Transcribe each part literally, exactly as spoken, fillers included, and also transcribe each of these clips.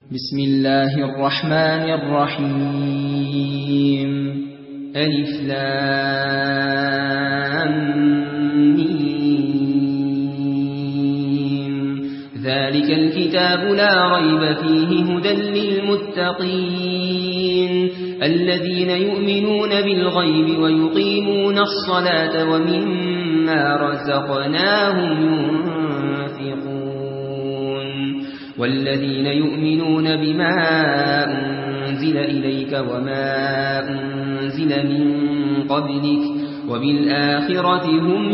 بسم الله الرحمن الرحيم ألف لام ميم ذلك الكتاب لا ريب فيه هدى للمتقين الذين يؤمنون بالغيب ويقيمون الصلاة ومما رزقناهم ينفقون والذين يؤمنون بما أنزل إليك وما أنزل من قبلك وبالآخرة هم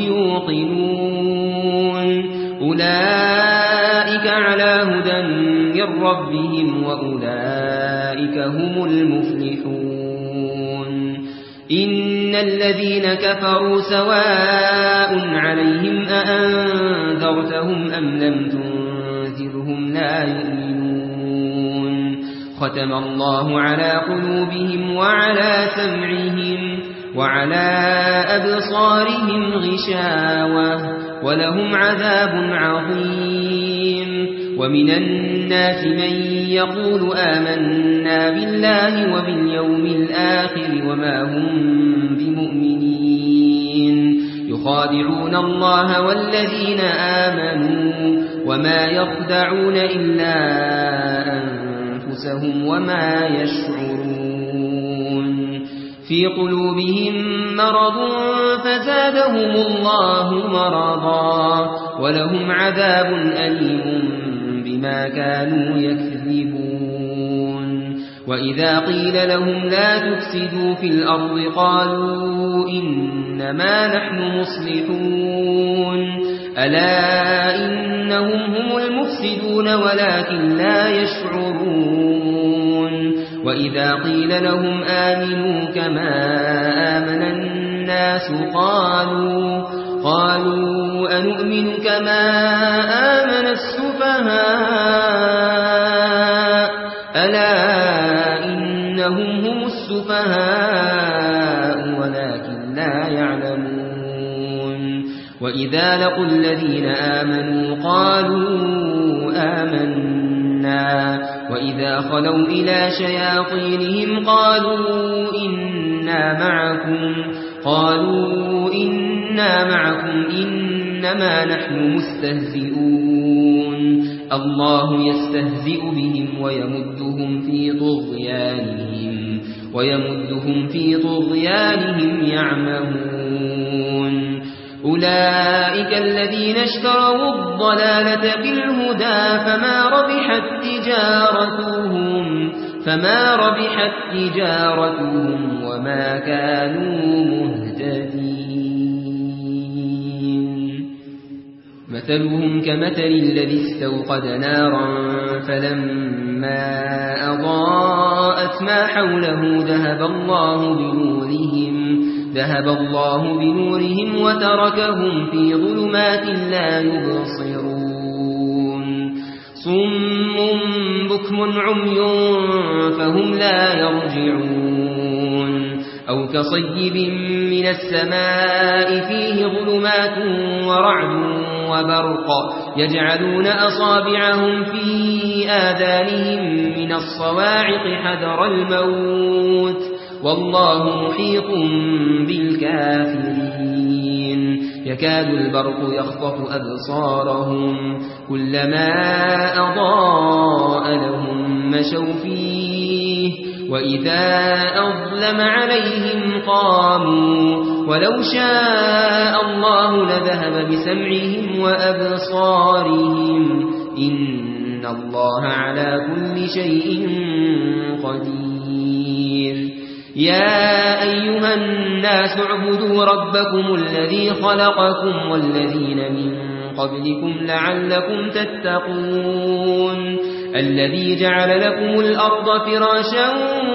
يوقنون أولئك على هدى من ربهم وأولئك هم المفلحون إن الذين كفروا سواء عليهم أأنذرتهم أم لم تنذرهم لا يؤمنون ختم الله على قلوبهم وعلى سمعهم وعلى أبصارهم غشاوة ولهم عذاب عظيم ومن الناس من يقول آمنا بالله وباليوم الآخر وما هم بمؤمنين يخادعون الله والذين آمنوا وما يخدعون إلا أنفسهم وما يشعرون في قلوبهم مرض فزادهم الله مرضا ولهم عذاب أليم بما كانوا يكذبون وإذا قيل لهم لا تفسدوا في الأرض قالوا إنما نحن مصلحون ألا إنهم هم المفسدون ولكن لا يشعرون وإذا قيل لهم آمنوا كما آمن الناس قالوا قالوا أنؤمن كما آمن السفهاء ألا إنهم هم السفهاء ولكن لا يعلمون وإذا لقوا الذين آمنوا قالوا آمنا وإذا خلوا إلى شياطينهم قالوا إنا معكم قالوا إنا معكم إنما نحن مستهزئون الله يستهزئ بهم ويمدهم في طغيانهم ويمدهم في طغيانهم يعمهون أولئك الذين اشتروا الضلالة بالهدى فما ربحت تجارتهم فما ربحت تجارتهم وما كانوا مهتدين مثلهم كمثل الذي استوقد نارا فلما أضاءت ما حوله ذهب الله بنورهم ذهب الله بنورهم وتركهم في ظلمات لا يبصرون صم بكم عمي فهم لا يرجعون أو كصيب من السماء فيه ظلمات ورعد وبرق يجعلون أصابعهم في آذانهم من الصواعق حذر الموت والله محيط بالكافرين يكاد البرق يخطف أبصارهم كلما أضاء لهم مشوا فيه وإذا أظلم عليهم قاموا ولو شاء الله لذهب بسمعهم وأبصارهم إن الله على كل شيء قدير يا أيها الناس اعبدوا ربكم الذي خلقكم والذين من قبلكم لعلكم تتقون الذي جعل لكم الأرض فراشا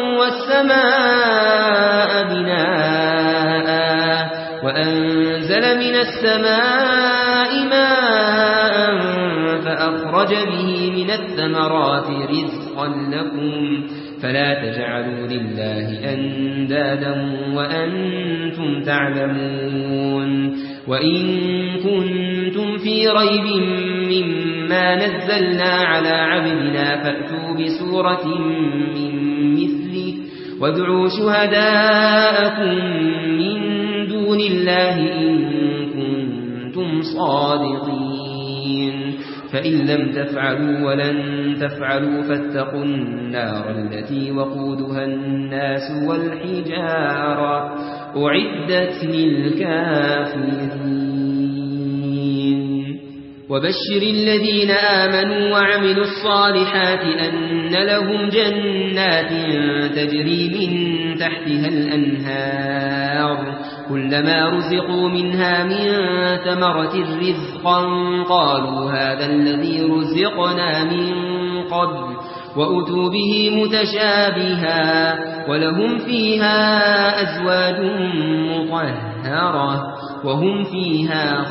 والسماء بناء وأنزل من السماء ماء فأخرج به من الثمرات رزقا لكم فلا تجعلوا لله أندادا وأنتم تعلمون وإن كنتم في ريب مما نزلنا على عبدنا فأتوا بسورة من مثله وادعوا شهداءكم من دون الله إن كنتم صادقين فإن لم تفعلوا ولن تفعلوا فاتقوا النار التي وقودها الناس والحجارة أعدت للكافرين وبشر الذين آمنوا وعملوا الصالحات أن لهم جنات تجري من تحتها الأنهار كلما رزقوا منها من ثمرة رزقا قالوا هذا الذي رزقنا من قبل وأتوا به متشابها ولهم فيها أزواج مطهرة وهم فيها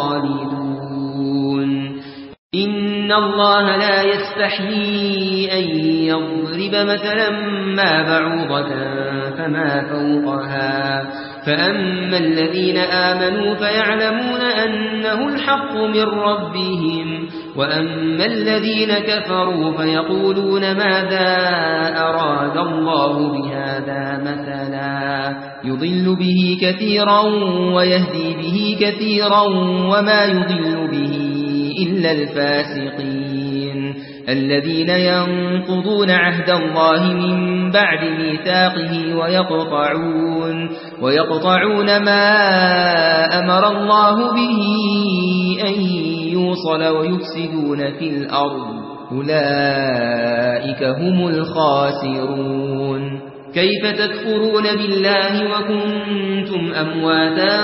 خالدون إن الله لا يستحيي أن يضرب مثلا ما بعوضة فما فوقها فأما الذين آمنوا فيعلمون أنه الحق من ربهم وأما الذين كفروا فيقولون ماذا أراد الله بهذا مثلا يضل به كثيرا ويهدي به كثيرا وما يضل به إلا الفاسقين الذين ينقضون عهد الله من بعد ميثاقه ويقطعون ويقطعون ما أمر الله به أن يوصل ويفسدون في الأرض أولئك هم الخاسرون كيف تكفرون بالله وكنتم أمواتا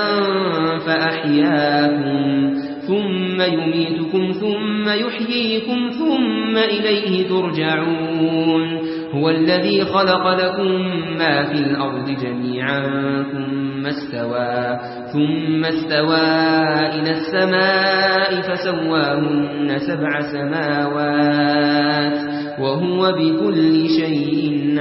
فأحياكم ثم يميتكم ثم يحييكم ثم إليه ترجعون هو الذي خلق لكم ما في الأرض جميعا ثم استوى ثم استوى إلى السماء فسواهن سبع سماوات وهو بكل شيء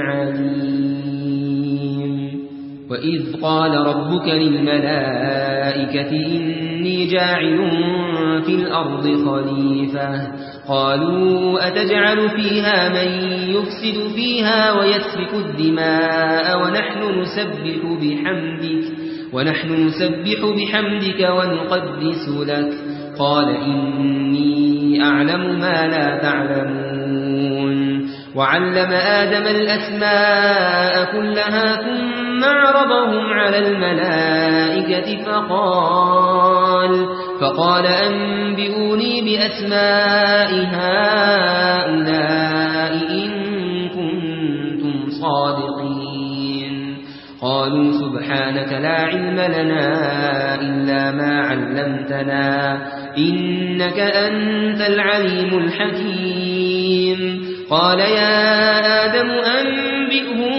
عليم وإذ قال ربك للملائكة إني جاعل في الأرض خليفة قالوا أتجعل فيها من يفسد فيها ويسفك الدماء ونحن نسبح بحمدك ونحن نسبح بحمدك ونقدس لك قال إني أعلم ما لا تعلمون وعلم آدم الأسماء كلها ثم عرضهم على الملائكة فقال فقال أنبئوني بأسماء هؤلاء إن كنتم صادقين قالوا سبحانك لا علم لنا إلا ما علمتنا إنك أنت العليم الحكيم قال يا آدم أنبئهم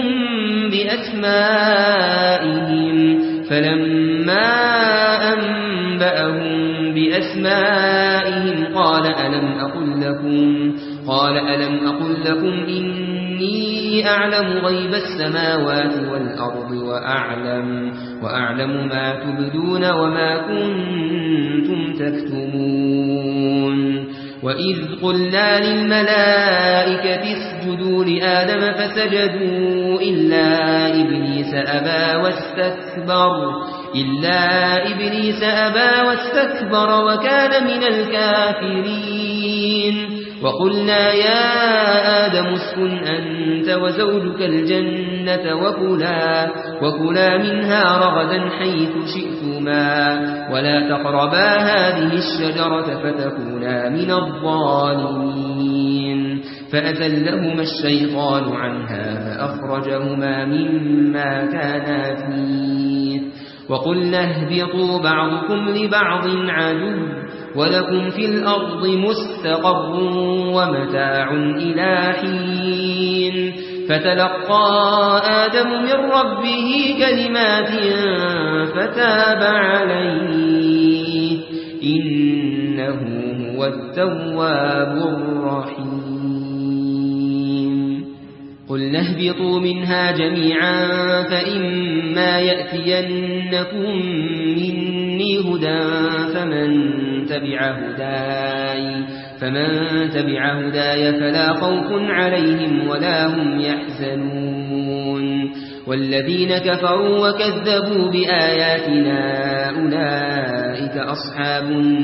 بأسمائهم فلما أنبأهم بأسمائهم قال ألم أقل لكم قال ألم أقل لكم إني أعلم غيب السماوات والأرض وأعلم وأعلم ما تبدون وما كنتم تكتمون وإذ قلنا للملائكة اسجدوا لآدم فسجدوا إلا إبليس أبى واستكبر إلا إبليس أبى واستكبر وكان من الكافرين وقلنا يا آدم اسكن أنت وزوجك الجنة وكلا وكلا منها رغدا حيث شئتما ولا تقربا هذه الشجرة فتكونا من الظالمين فأزلهما الشيطان عنها فأخرجهما مما كانا فيه وقلنا اهبطوا بعضكم لبعض عدو ولكم في الأرض مستقر ومتاع إلى حين فتلقى آدم من ربه كلمات فتاب عليه إنه هو التواب الرحيم قلنا اهبطوا منها جميعا فإما يأتينكم مني مني هدى فمن تبع هداي فمن تبع هداي فلا خوف عليهم ولا هم يحزنون والذين كفروا وكذبوا بآياتنا أولئك أصحاب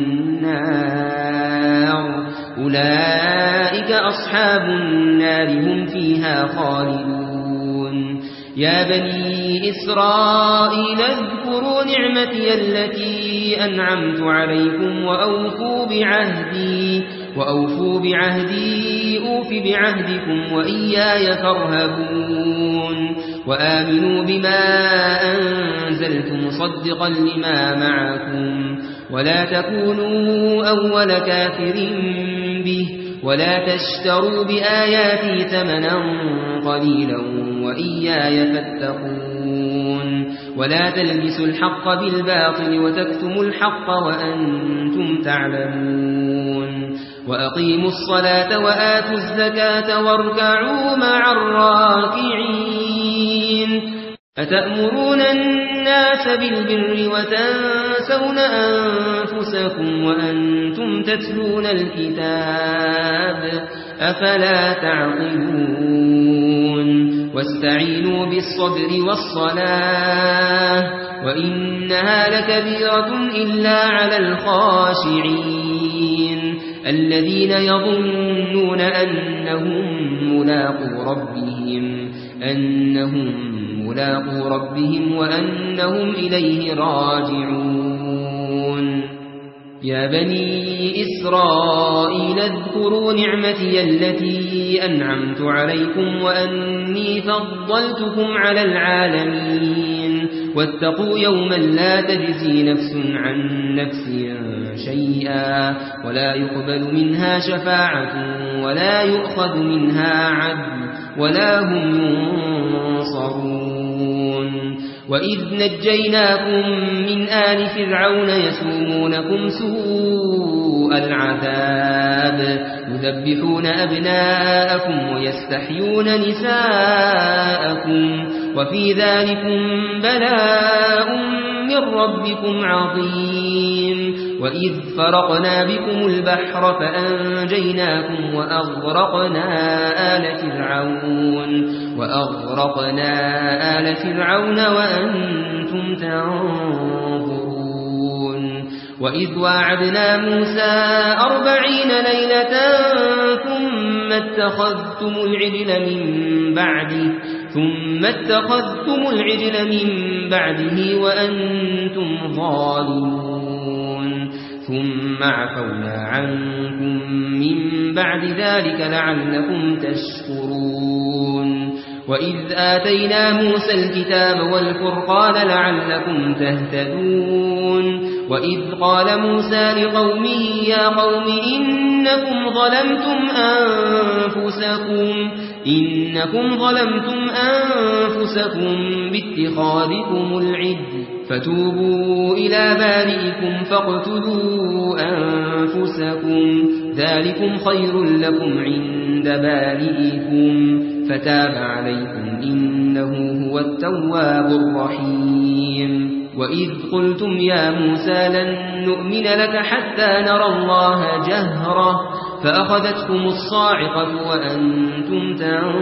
النار أولئك أصحاب النار هم فيها خالدون يا بني إسرائيل اذكروا نعمتي التي أنعمت عليكم وأوفوا بعهدي وأوفوا بعهدي أوف بعهدكم وإياي فارهبون وآمنوا بما أنزلت مصدقا لما معكم ولا تكونوا أول كافر به ولا تشتروا بآياتي ثمنا قليلا وإياي فاتقون ولا تلبسوا الحق بالباطل وتكتموا الحق وأنتم تعلمون وأقيموا الصلاة وآتوا الزكاة واركعوا مع الراكعين أتأمرون الناس بالبر وتنسون أنفسكم وأنتم تتلون الكتاب أفلا تعقلون واستعينوا بالصبر والصلاة وإنها لكبيرة إلا على الخاشعين الذين يظنون أنهم ملاقو ربهم أنهم ملاقو ربهم وأنهم إليه راجعون يا بني إسرائيل اذكروا نعمتي التي أنعمت عليكم وأني فضلتكم على العالمين واتقوا يوما لا تجزي نفس عن نفس شيئا ولا يقبل منها شفاعة ولا يؤخذ منها عدل ولا هم ينصرون وإذ نجيناكم من آل فرعون يسومونكم سوء العذاب يذبحون أبناءكم ويستحيون نساءكم وفي ذلكم بلاء من ربكم عظيم وإذ فرقنا بكم البحر فأنجيناكم وأغرقنا آل فرعون وأغرقنا آل فرعون وأنتم تنظرون وإذ واعدنا موسى أربعين ليلة ثم اتخذتم العجل من بعده ثم اتخذتم العجل من بعده وأنتم ظالمون ثم عفونا عنكم من بعد ذلك لعلكم تشكرون وإذ آتينا موسى الكتاب والفرقان لعلكم تهتدون وإذ قال موسى لقومه يا قوم إنكم ظلمتم أنفسكم إنكم ظلمتم أنفسكم باتخاذكم العجل فتوبوا إلى بارئكم فاقتلوا أنفسكم ذلكم خير لكم عند بارئكم فتاب عليكم إنه هو التواب الرحيم وإذ قلتم يا موسى لن نؤمن لك حتى نرى الله جهرة فأخذتكم الصاعقة وأنتم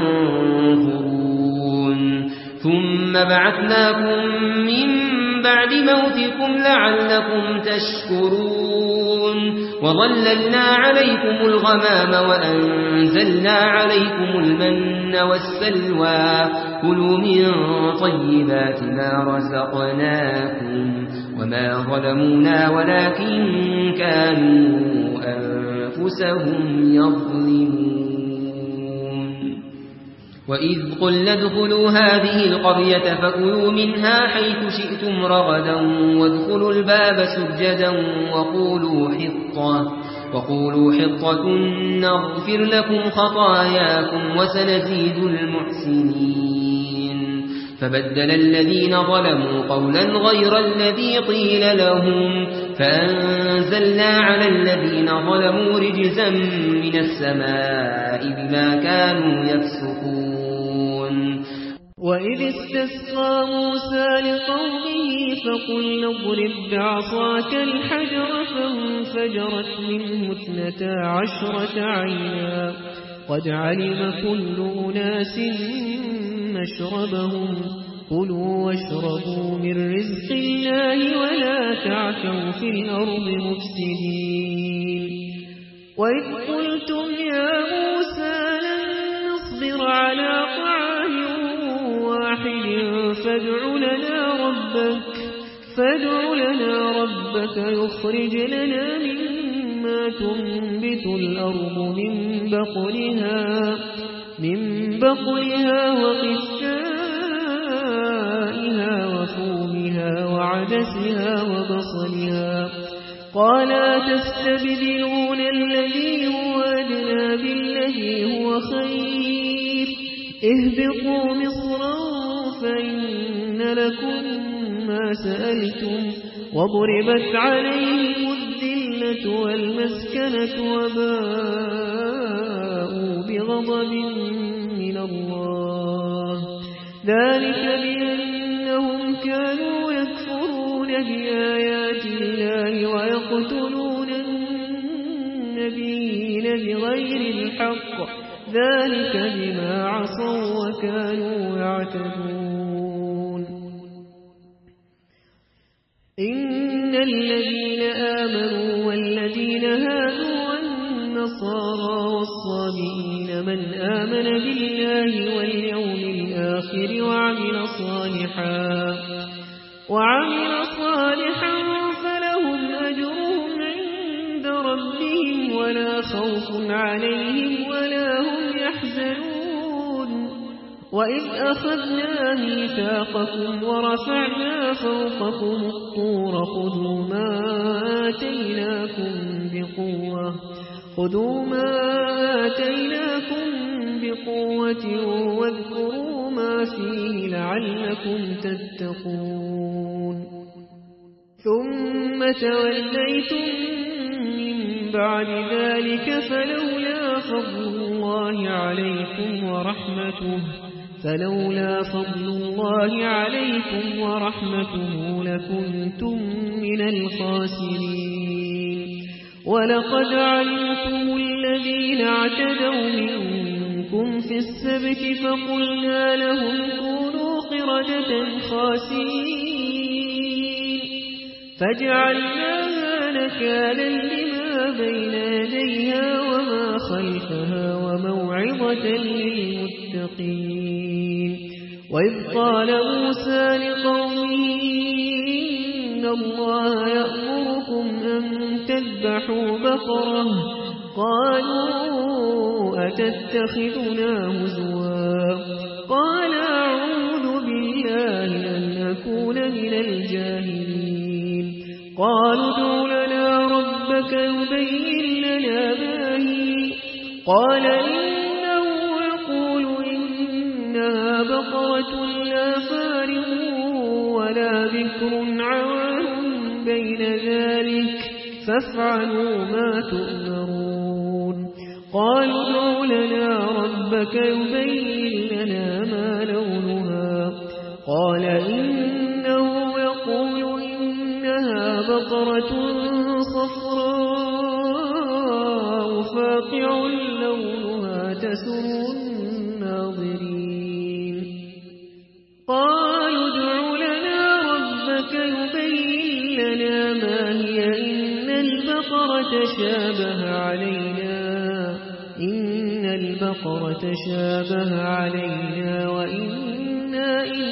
تنظرون ثم بعثناكم من بعد موتكم لعلكم تشكرون وظللنا عليكم الغمام وأنزلنا عليكم المن والسلوى كلوا من طيبات ما رزقناكم وما ظلمونا ولكن كانوا أنفسهم يظلمون وإذ قلنا ادخلوا هذه القرية فكلوا منها حيث شئتم رغدا وادخلوا الباب سجدا وقولوا حطة وقولوا حطة نغفر لكم خطاياكم وسنزيد المحسنين فبدل الذين ظلموا قولا غير الذي قيل لهم فأنزلنا على الذين ظلموا رجزا من السماء بما كانوا يفسقون وإذ استسقى موسى لقومه فقل اضرب بعصاك الحجر فانفجرت منه اثنتا عشرة عينا قد علم كل أناس مشربهم كلوا واشربوا من رزق الله ولا تعثوا في الأرض مفسدين وإذ قلتم يا موسى لن نصبر على طعام واحد فادع لنا ربك فادع لنا ربك يخرج لنا مما تنبت الأرض من بقلها من بقلها وقثائها وفومها وعدسها وبصلها قال تستبدلون الذي هو أدنى بالذي هو خير اهبطوا مصرا فإن لكم ما سألتم وضربت عليهم الذلة والمسكنة وباءوا بغضب من الله ذلك بأنهم كانوا يكفرون بآيات الله ويقتلون النبيين بغير الحق ذلك بما عصوا وكانوا يعتدون إن الذين آمنوا والذين هادوا والنصارى والصابئين من آمن بالله واليوم الآخر وعمل صالحا وعمل صالحا فلهم أجرهم عند ربهم ولا خوف عليهم ولا هم يحزنون وإذ أخذنا ميثاقكم ورفعنا فوقكم الطور خذوا ما آتيناكم بقوة خذوا ما آتيناكم بقوة واذكروا ما فيه لعلكم تتقون ثم توليتم من بعد ذلك فلولا فضل الله عليكم ورحمته فلولا فضل الله عليكم ورحمته لكنتم من الخاسرين ولقد علمتم الذين اعتدوا منكم في السبت فقلنا لهم كونوا قردة خاسرين فجعلناها نكالا لما بين يديها وما خلفها وموعظة للمتقين وإذ قال موسى لقومه إن الله يأمركم أن تذبحوا بقرة قالوا أتتخذنا هزوا قال أعوذ بالله أن أكون من الجاهلين قالوا ادع لنا ربك يبين لنا ما هي قال إنه يقول إنها بقرة لا فارغ ولا بكر عوان بين ذلك فافعلوا ما تؤمرون قالوا ادع لنا ربك يبين لنا ما لونها قال إنه يقول إنها بقرة صفراء فاقع لونها تسر الناظرين قالوا ادع لنا ربك يبين لنا ما هي إن البقرة شابه علينا إن البقرة شابه علينا وإنا إن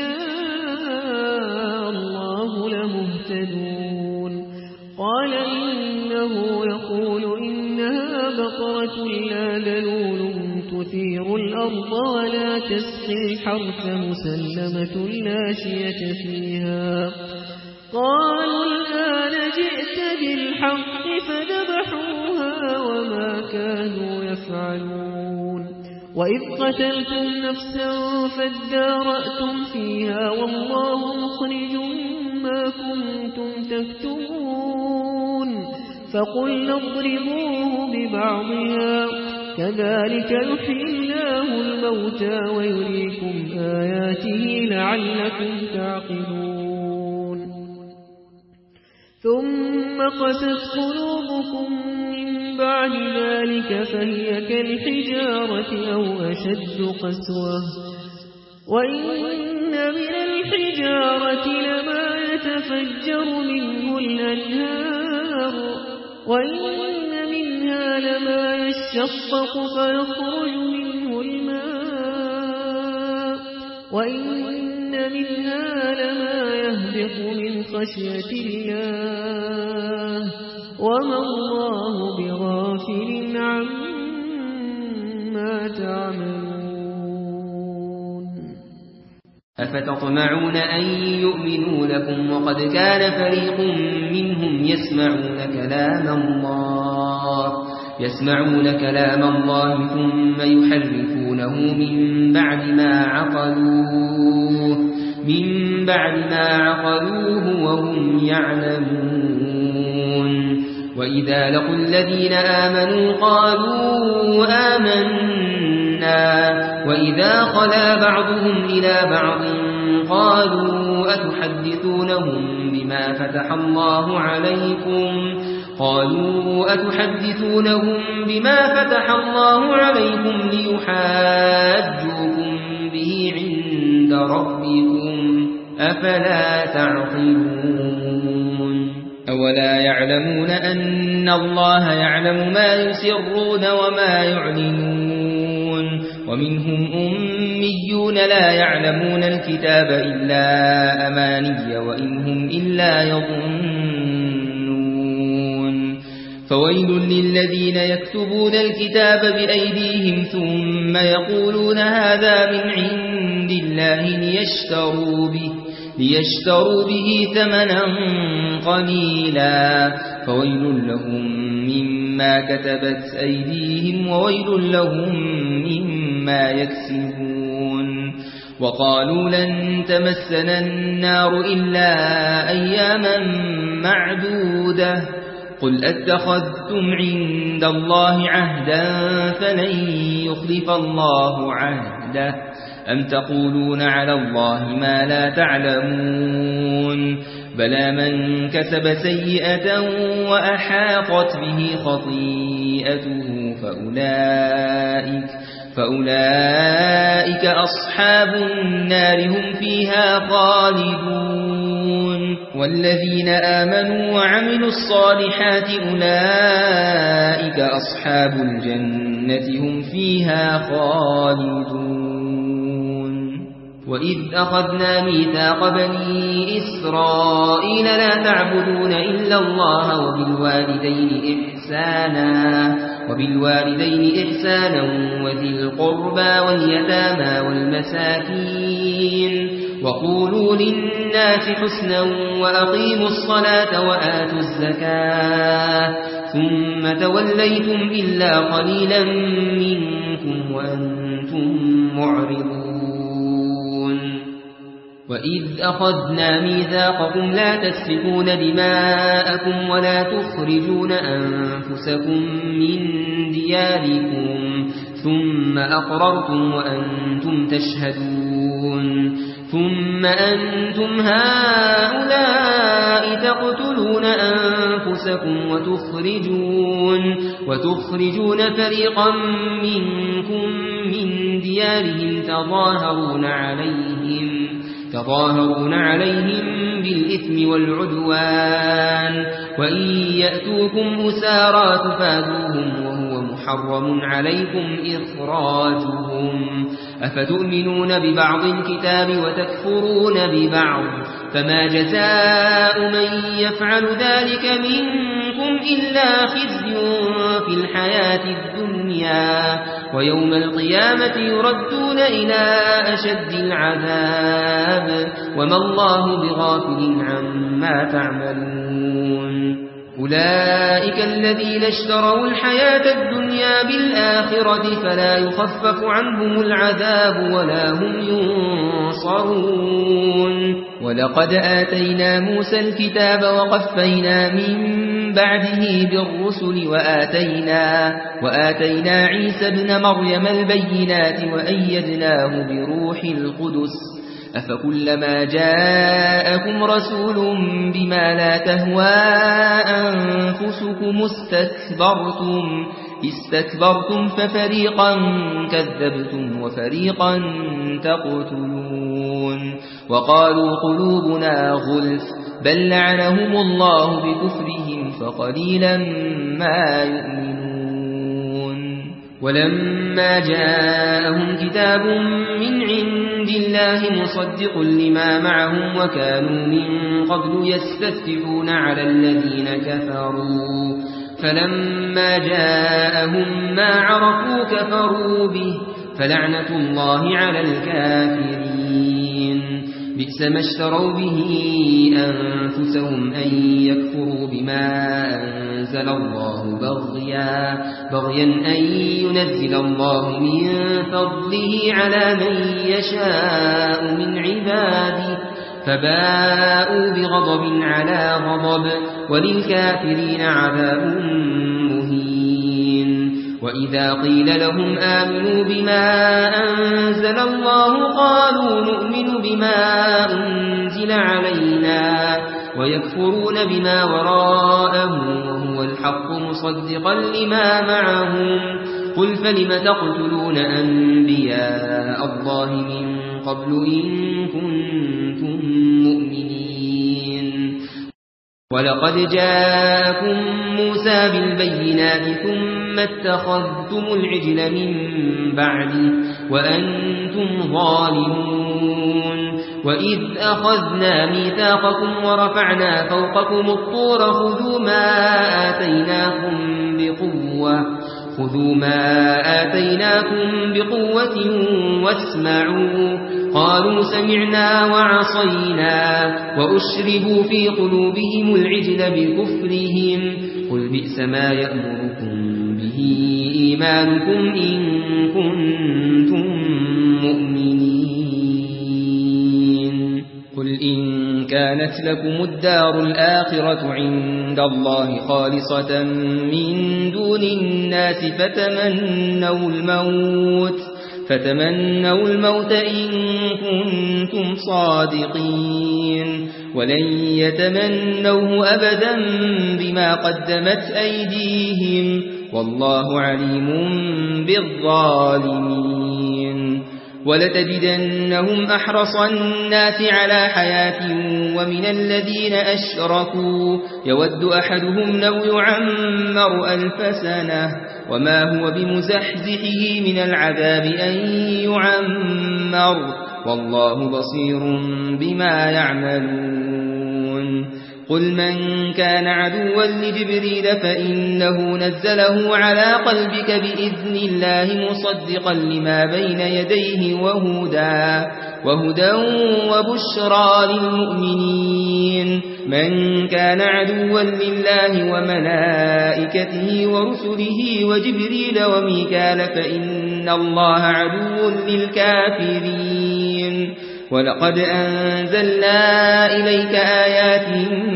شاء الله لمهتدون قال إنه يقول إنها بقرة لا ذلول تثير الأرض ولا تسقي الحرث مسلمة لا شية فيها قالوا الآن جئت بالحق فذبحوها وما كانوا يفعلون وإذ قتلتم نفسا فادارأتم فيها والله مخرج ما كنتم تكتمون فقلنا اضربوه ببعضها كذلك يحيي الله الموتى ويريكم آياته لعلكم تعقلون ثم قست قلوبكم من بعد ذلك فهي كالحجارة أو أشد قسوة وإن من الحجارة لما يتفجر منه الأنهار وإن منها لما يشقق فيخرج منه الماء وإن منها لما يهبط من خشية الله وما الله بغافل عما تعملون أفتطمعون أن يؤمنوا لكم وقد كان فريق منهم يسمعون كلام الله يسمعون كلام الله ثم يحرفونه من بعد ما عقلوه من بعد ما عقلوه وهم يعلمون وإذا لقوا الذين آمنوا قالوا آمنا وإذا خلا بعضهم إلى بعض قالوا أتحدثونهم بما فتح الله عليكم قالوا أتحدثونهم بما فتح الله عليكم ليحاجوكم به عند ربكم أفلا تعقلون أولا يعلمون أن الله يعلم ما يسرون وما يعلنون ومنهم أميون لا يعلمون الكتاب إلا أماني وإنهم إلا يظنون فويل للذين يكتبون الكتاب بأيديهم ثم يقولون هذا من عند الله ليشتروا به ليشتروا به ثمنا قليلا فويل لهم مما كتبت أيديهم وويل لهم مما يكسبون وقالوا لن تمسنا النار إلا أياما معدودة قل أتخذتم عند الله عهدا فلن يخلف الله عهده أم تقولون على الله ما لا تعلمون بلى من كسب سيئة وأحاطت به خطيئته فأولئك, فأولئك أصحاب النار هم فيها خالدون والذين آمنوا وعملوا الصالحات أولئك أصحاب الجنة هم فيها خالدون وإذ أخذنا ميثاق بني إسرائيل لا تعبدون إلا الله وبالوالدين إحسانا وبالوالدين إحسانا وذي القربى واليتامى والمساكين وقولوا للناس حسنا وأقيموا الصلاة وآتوا الزكاة ثم توليتم إلا قليلا منكم وأنتم معرضون وإذ أخذنا ميثاقكم لا تسفكون دماءكم ولا تخرجون أنفسكم من دياركم ثم أقررتم وأنتم تشهدون ثم أنتم هؤلاء تقتلون أنفسكم وتخرجون, وتخرجون فريقا منكم من ديارهم تظاهرون عليهم تظاهرون عليهم بالإثم والعدوان وإن يأتوكم أسارى تفادوهم وهو محرم عليكم إخراجهم أفتؤمنون ببعض الكتاب وتكفرون ببعض فما جزاء من يفعل ذلك منكم إلا خزي في الحياة الدنيا ويوم القيامة يردون إلى أشد العذاب وما الله بغافل عما تعملون أولئك الذين اشتروا الحياة الدنيا بالآخرة فلا يخفف عنهم العذاب ولا هم ينصرون ولقد آتينا موسى الكتاب وقفينا من بعده بالرسل وآتينا, وآتينا عيسى ابن مريم البينات وأيدناه بروح القدس أفكلما جاءكم رسول بما لا تهوى أنفسكم استكبرتم استكبرتم ففريقا كذبتم وفريقا تقتلون وقالوا قلوبنا غلف بل لعنهم الله بكفرهم فقليلا ما يؤمنون ولما جاءهم كتاب من عند الله مصدق لما معهم وكانوا من قبل يستفتحون على الذين كفروا فلما جاءهم ما عرفوا كفروا به فلعنة الله على الكافرين بئس ما اشتروا به أنفسهم أن يكفروا بما أنزل الله بغيا بغيا أن ينزل الله من فضله على من يشاء من عباده فباءوا بغضب على غضب وللكافرين عذاب مهين وإذا قيل لهم آمنوا بما أنزل الله قالوا نؤمن بما أنزل علينا ويكفرون بما وراءه وهو الحق مصدقا لما معهم قل فلم تقتلون أنبياء الله من قبل إن كنتم مؤمنين ولقد جاءكم موسى بالبينات ثم اتخذتم العجل من بعده وأنتم ظالمون وإذ أخذنا ميثاقكم ورفعنا فوقكم الطور خذوا ما آتيناكم بقوة خذوا ما آتيناكم بقوة واسمعوا قالوا سمعنا وعصينا وأشربوا في قلوبهم العجل بكفرهم قل بئس ما يأمركم به إيمانكم إن كنتم مؤمنين قل إن كانت لكم الدار الآخرة عند الله خالصة من دون الناس فتمنوا الموت فتمنوا الموت إن كنتم صادقين ولن يتمنوه أبدا بما قدمت أيديهم والله عليم بالظالمين ولتجدنهم أحرص الناس على حياة ومن الذين أشركوا يود أحدهم لو يعمر ألف سنة وما هو بمزحزحه من العذاب أن يعمر والله بصير بما يعملون قل من كان عدوا لجبريل فإنه نزله على قلبك بإذن الله مصدقا لما بين يديه وهدى وهدى وبشرى للمؤمنين من كان عدوا لله وملائكته ورسله وجبريل وميكال فإن الله عدو للكافرين ولقد أنزلنا إليك آيات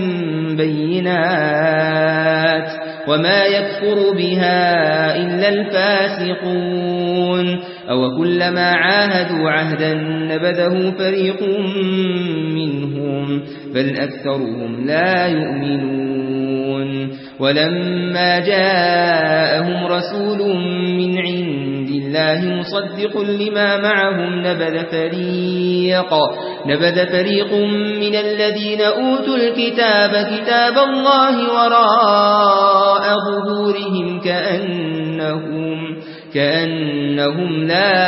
بينات وما يكفر بها إلا الفاسقون أو كلما عاهدوا عهدا نبذه فريق منهم بل أكثرهم لا يؤمنون ولما جاءهم رسول من عند الله مصدق لما معهم نبذ فريق نبذ فريق من الذين أوتوا الكتاب كتاب الله وراء ظهورهم كأنهم كأنهم لا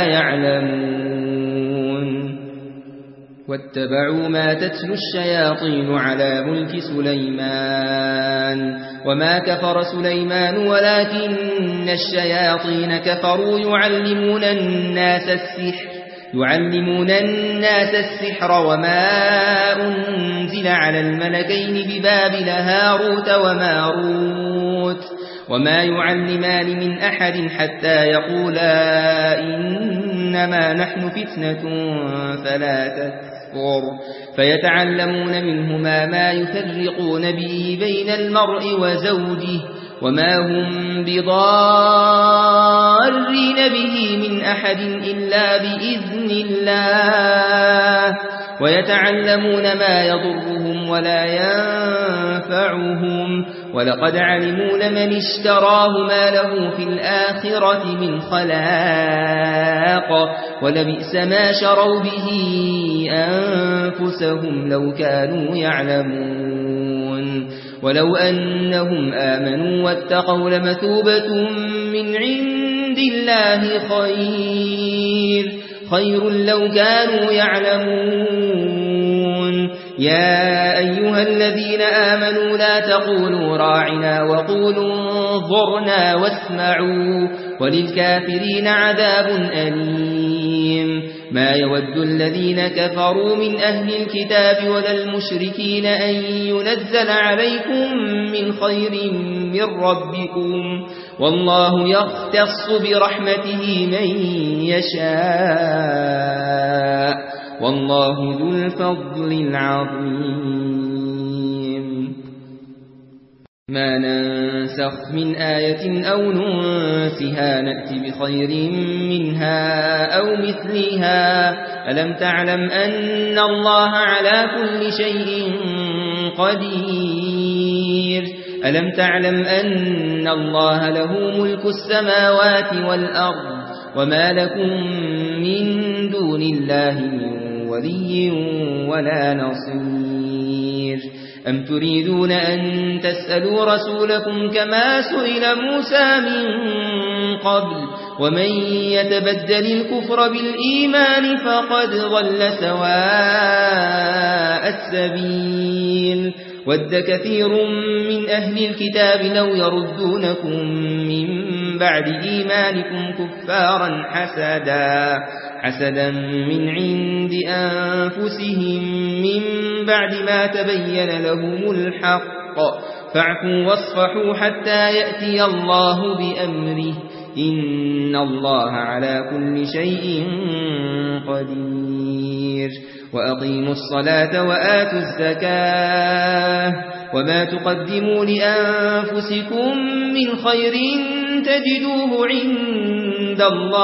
يعلمون واتبعوا ما تتلو الشياطين على ملك سليمان وما كفر سليمان ولكن الشياطين كفروا يعلمون الناس السحر يعلمون الناس السحر وما أنزل على الملكين ببابل هاروت وماروت وما يعلمان من أحد حتى يقولا إنما نحن فتنة فلا تكفر فيتعلمون منهما ما يفرقون به بين المرء وزوجه وما هم بضارين به من أحد إلا بإذن الله ويتعلمون ما يضرهم ولا ينفعهم ولقد علموا لمن اشتراه ما له في الآخرة من خلاق ولبئس ما شروا به أنفسهم لو كانوا يعلمون ولو أنهم آمنوا واتقوا لمثوبة من عند الله خير خير لو كانوا يعلمون يا أيها الذين آمنوا لا تقولوا راعنا وقولوا انظرنا واسمعوا وللكافرين عذاب أليم ما يود الذين كفروا من أهل الكتاب ولا المشركين أن ينزل عليكم من خير من ربكم والله يختص برحمته من يشاء والله ذو الفضل العظيم ما ننسخ من آية أو ننسها نأتي بخير منها أو مثلها ألم تعلم أن الله على كل شيء قدير ألم تعلم أن الله له ملك السماوات والأرض وما لكم من دون الله من ولي ولا نصير أم تريدون أن تسألوا رسولكم كما سئل موسى من قبل ومن يتبدل الكفر بالإيمان فقد ضل سواء السبيل ود كثير من أهل الكتاب لو يردونكم من بعد إيمانكم كفارا حسدا حسدا من عند أنفسهم من بعد ما تبين لهم الحق فاعفوا واصفحوا حتى يأتي الله بأمره إن الله على كل شيء قدير وأقيموا الصلاة وآتوا الزكاة وما تقدموا لأنفسكم من خير تجدوه عند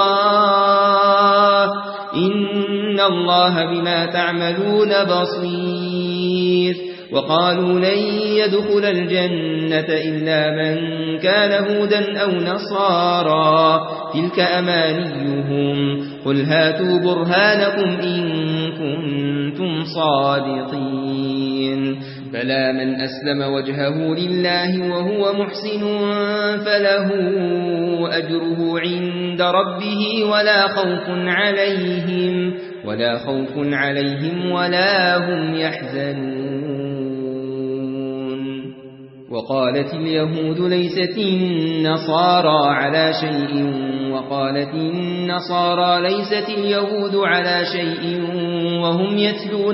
الله إن الله بما تعملون بصير وقالوا لن يدخل الجنة إلا من كان هودا أو نصارى تلك أمانيهم قل هاتوا برهانكم إن كنتم صادقين بلى من أسلم وجهه لله وهو محسن فله أجره عند ربه ولا خوف عليهم ولا خوف عليهم ولا هم يحزنون وقالت اليهود ليست النصارى على شيء وقالت النصارى ليست اليهود على شيء وهم يتلون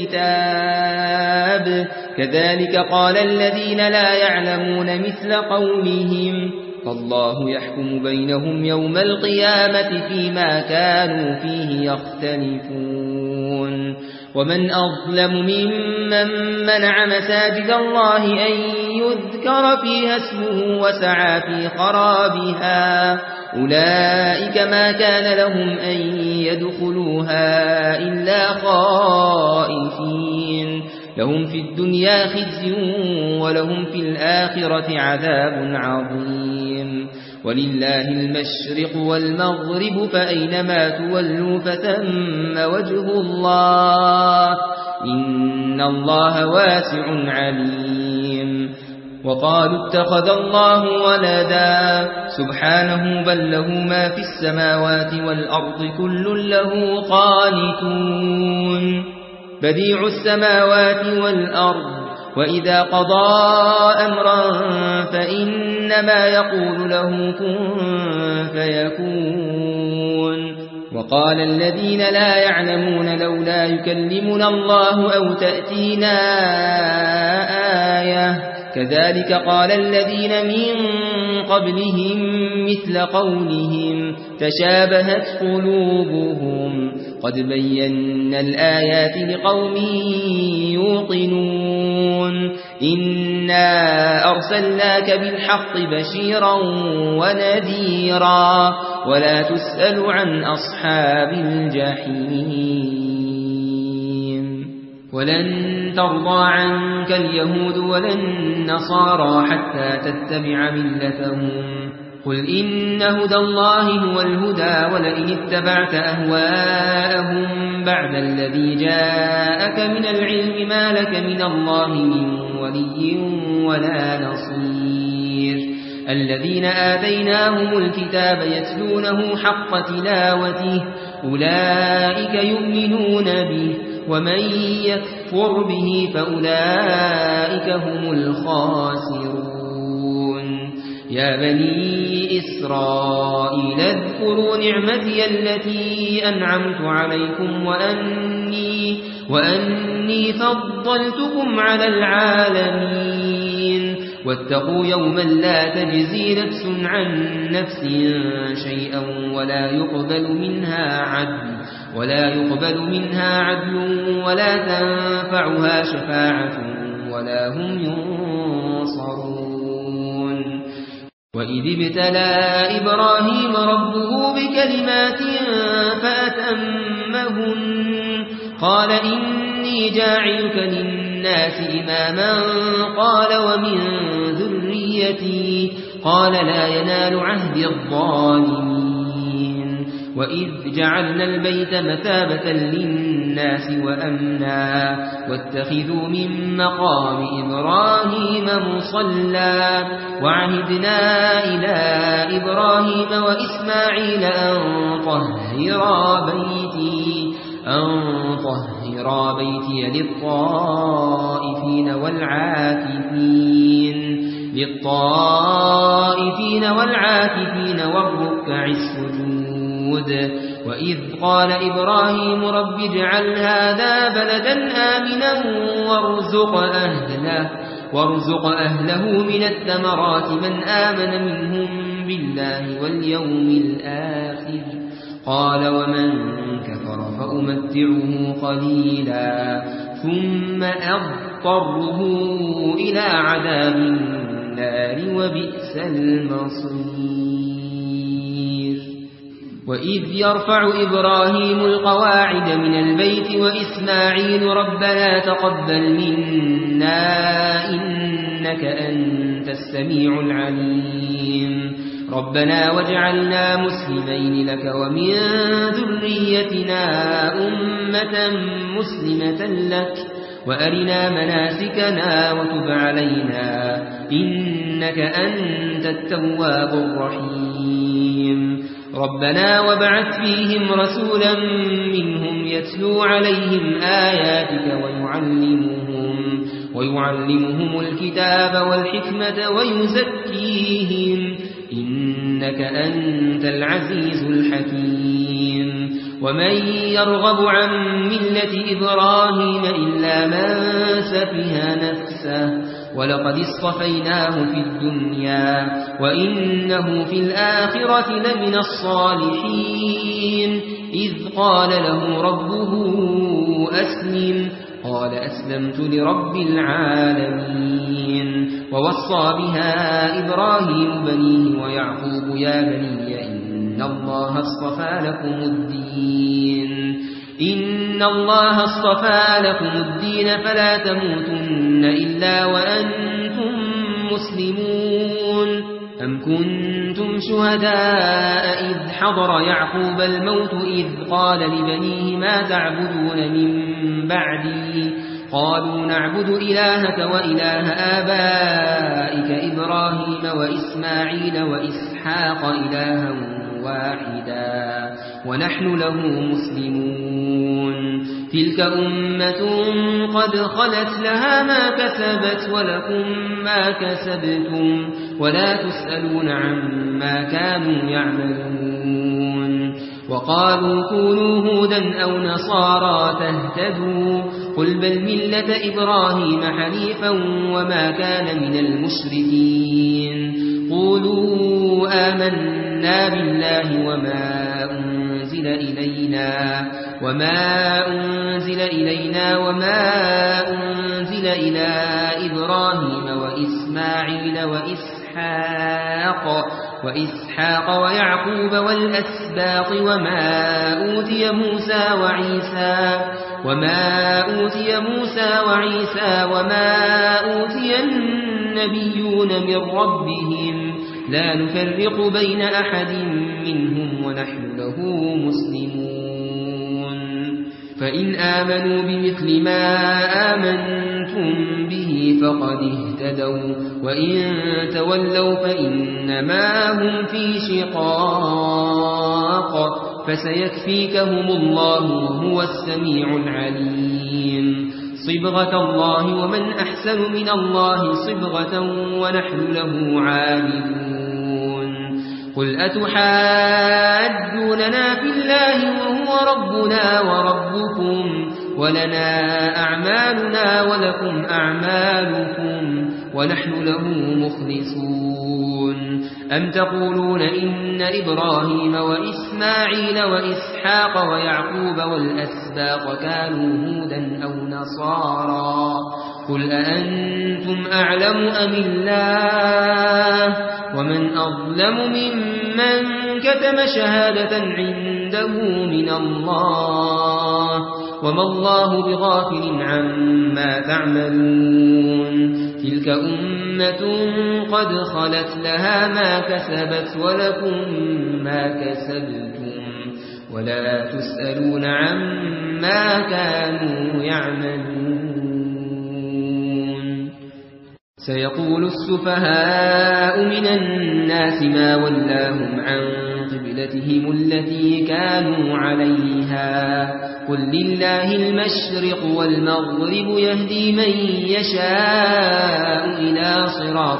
الكتاب كذلك قال الذين لا يعلمون مثل قولهم فالله يحكم بينهم يوم القيامة فيما كانوا فيه يختلفون ومن أظلم ممن منع مساجد الله أن يذكر فيها اسمه وسعى في خرابها أولئك ما كان لهم أن يدخلوها إلا خائفين لهم في الدنيا خزي ولهم في الآخرة عذاب عظيم ولله المشرق والمغرب فأينما تولوا فثم وجه الله إن الله واسع عليم وقالوا اتخذ الله ولدا سبحانه بل له ما في السماوات والأرض كل له قانتون بديع السماوات والأرض وإذا قضى أمرا فإنما يقول له كن فيكون وقال الذين لا يعلمون لولا يكلمنا الله أو تأتينا آية كذلك قال الذين من قبلهم مثل قولهم تشابهت قلوبهم قد بينا الآيات لقوم يوقنون إنا أرسلناك بالحق بشيرا ونذيرا ولا تسأل عن أصحاب الجحيم ولن ترضى عنك اليهود ولا النصارى حتى تتبع ملتهم قل إن هدى الله هو الهدى ولئن اتبعت أهواءهم بعد الذي جاءك من العلم ما لك من الله من ولي ولا نصير الذين آتيناهم الكتاب يتلونه حق تلاوته أولئك يؤمنون به ومن يكفر به فأولئك هم الخاسرون يا بني إسرائيل اذكروا نعمتي التي أنعمت عليكم وأني, وأني فضلتكم على العالمين واتقوا يوما لا تجزي نفس عن نفس شيئا ولا يقبل منها عدل ولا يقبل منها عدل ولا تنفعها شفاعة ولا هم ينصرون وإذ ابتلى إبراهيم ربه بكلمات فأتمهن قال إني جاعلك للناس إماما قال ومن ذريتي قال لا ينال عهد الظالمين وإذ جعلنا البيت مثابة للناس وأمنا واتخذوا من مقام إبراهيم مصلى وعهدنا إلى إبراهيم وإسماعيل أن طهرا بيتي أن طهرا بيتي للطائفين والعاكفين للطائفين والعاكفين والركع السجود وإذ قال إبراهيم رب اجعل هذا بلدا آمنا وارزق أهله وارزق أهله من الثمرات من آمن منهم بالله واليوم الآخر قال ومن كفر فأمتعه قليلا ثم أضطره إلى عذاب النار وبئس المصير وإذ يرفع إبراهيم القواعد من البيت وإسماعيل ربنا تقبل منا إنك أنت السميع العليم ربنا واجعلنا مسلمين لك ومن ذريتنا أمة مسلمة لك وأرنا مناسكنا وتب علينا إنك أنت التواب الرحيم ربنا وابعث فيهم رسولا منهم يتلو عليهم آياتك ويعلمهم, ويعلمهم الكتاب والحكمة ويزكيهم إنك أنت العزيز الحكيم ومن يرغب عن ملة إبراهيم إلا من سفه نفسه ولقد اصطفيناه في الدنيا وإنه في الآخرة لمن الصالحين إذ قال له ربه أسلم قال أسلمت لرب العالمين ووصى بها إبراهيم بنيه ويعقوب يا بني إن الله اصطفى لكم الدين إن الله اصطفى لكم الدين فلا تموتن إلا وأنتم مسلمون أم كنتم شهداء إذ حضر يعقوب الموت إذ قال لبنيه ما تعبدون من بعدي قالوا نعبد إلهك وإله آبائك إبراهيم وإسماعيل وإسحاق إلها واحدا ونحن له مسلمون تلك أمة قد خلت لها ما كسبت ولكم ما كسبتم ولا تسألون عما كانوا يعملون وقالوا كونوا هودا أو نصارى تهتدوا قل بل ملة إبراهيم حنيفا وما كان من المشركين قولوا آمنا بالله وما أنزل إلينا وما أنزل إلينا وما أنزل إلى إبراهيم وإسماعيل وإسحاق وإسحاق ويعقوب والأسباط وما أوتي موسى وعيسى وما أوتي موسى وعيسى وما أوتي النبيون من ربهم لا نفرق بين أحد منهم ونحن له مسلمون فإن آمنوا بمثل ما آمنتم به فقد اهتدوا وإن تولوا فإنما هم في شقاق فسيكفيكهم الله وهو السميع العليم صبغة الله ومن أحسن من الله صبغة ونحن له عابدون قل أتحاجوننا في الله وهو ربنا وربكم ولنا أعمالنا ولكم أعمالكم ونحن له مخلصون أم تقولون إن إبراهيم وإسماعيل وإسحاق ويعقوب والأسباط كانوا هودا أو نصارى قل أأنتم أعلم أم الله ومن أظلم ممن كتم شهادة عنده من الله وما الله بغافل عما تعملون تلك أمة قد خلت لها ما كسبت ولكم ما كسبتم ولا تسألون عما كانوا يعملون سيقول السفهاء من الناس ما ولاهم عن قبلتهم التي كانوا عليها قل لله المشرق والمغرب يهدي من يشاء إلى صراط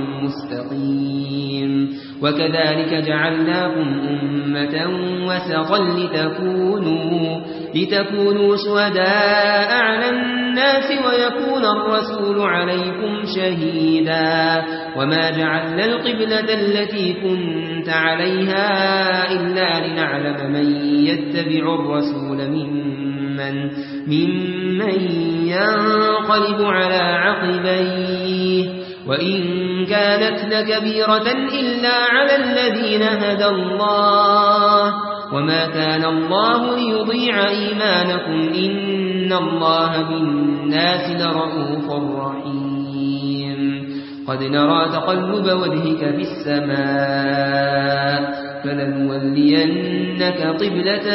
مستقيم وكذلك جعلناكم أمة وسطا لتكونوا, لتكونوا شهداء على الناس ويكون الرسول عليكم شهيدا وما جعلنا القبلة التي كنت عليها إلا لنعلم من يتبع الرسول ممن, ممن ينقلب على عقبيه وإن كانت لكبيرة إلا على الذين هدى الله وما كان الله ليضيع إيمانكم إن الله بالناس لرؤوف رحيم قد نرى تقلب وجهك في السماء فلنولينك قبلة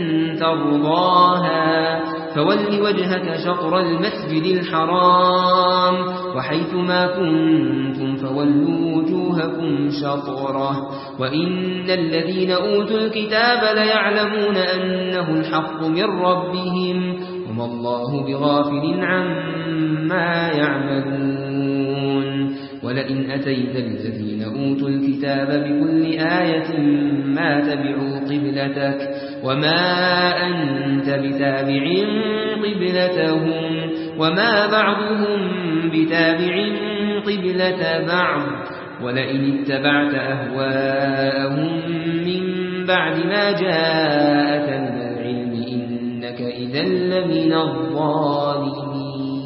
ترضاها فول وجهك شطر المسجد الحرام وحيث ما كنتم فولوا وجوهكم شطره وإن الذين أوتوا الكتاب ليعلمون أنه الحق من ربهم وما الله بغافل عما يعملون ولئن أتيت الذين أوتوا الكتاب بكل آية ما تبعوا قبلتك وما أنت بتابع قبلتهم وما بعضهم بتابع قبلة بعض ولئن اتبعت أهواءهم من بعد ما جاءك من العلم إنك إذا لمن الظالمين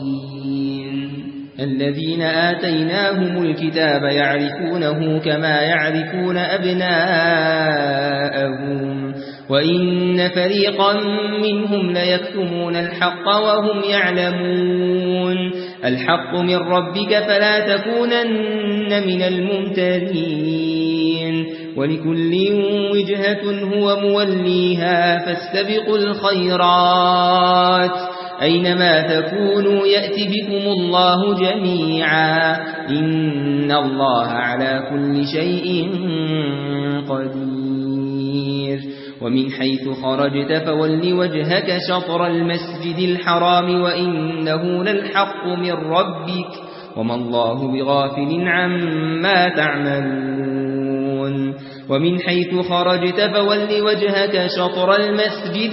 الذين آتيناهم الكتاب يعرفونه كما يعرفون أبناءهم وإن فريقا منهم ليكتمون الحق وهم يعلمون الحق من ربك فلا تكونن من الممترين ولكل وجهة هو موليها فاستبقوا الخيرات أينما تكونوا يأتي بكم الله جميعا إن الله على كل شيء قدير ومن حيث خرجت فول وجهك شطر المسجد الحرام وإنه للحق من ربك وما الله بغافل عما تعملون ومن حيث خرجت فول وجهك شطر المسجد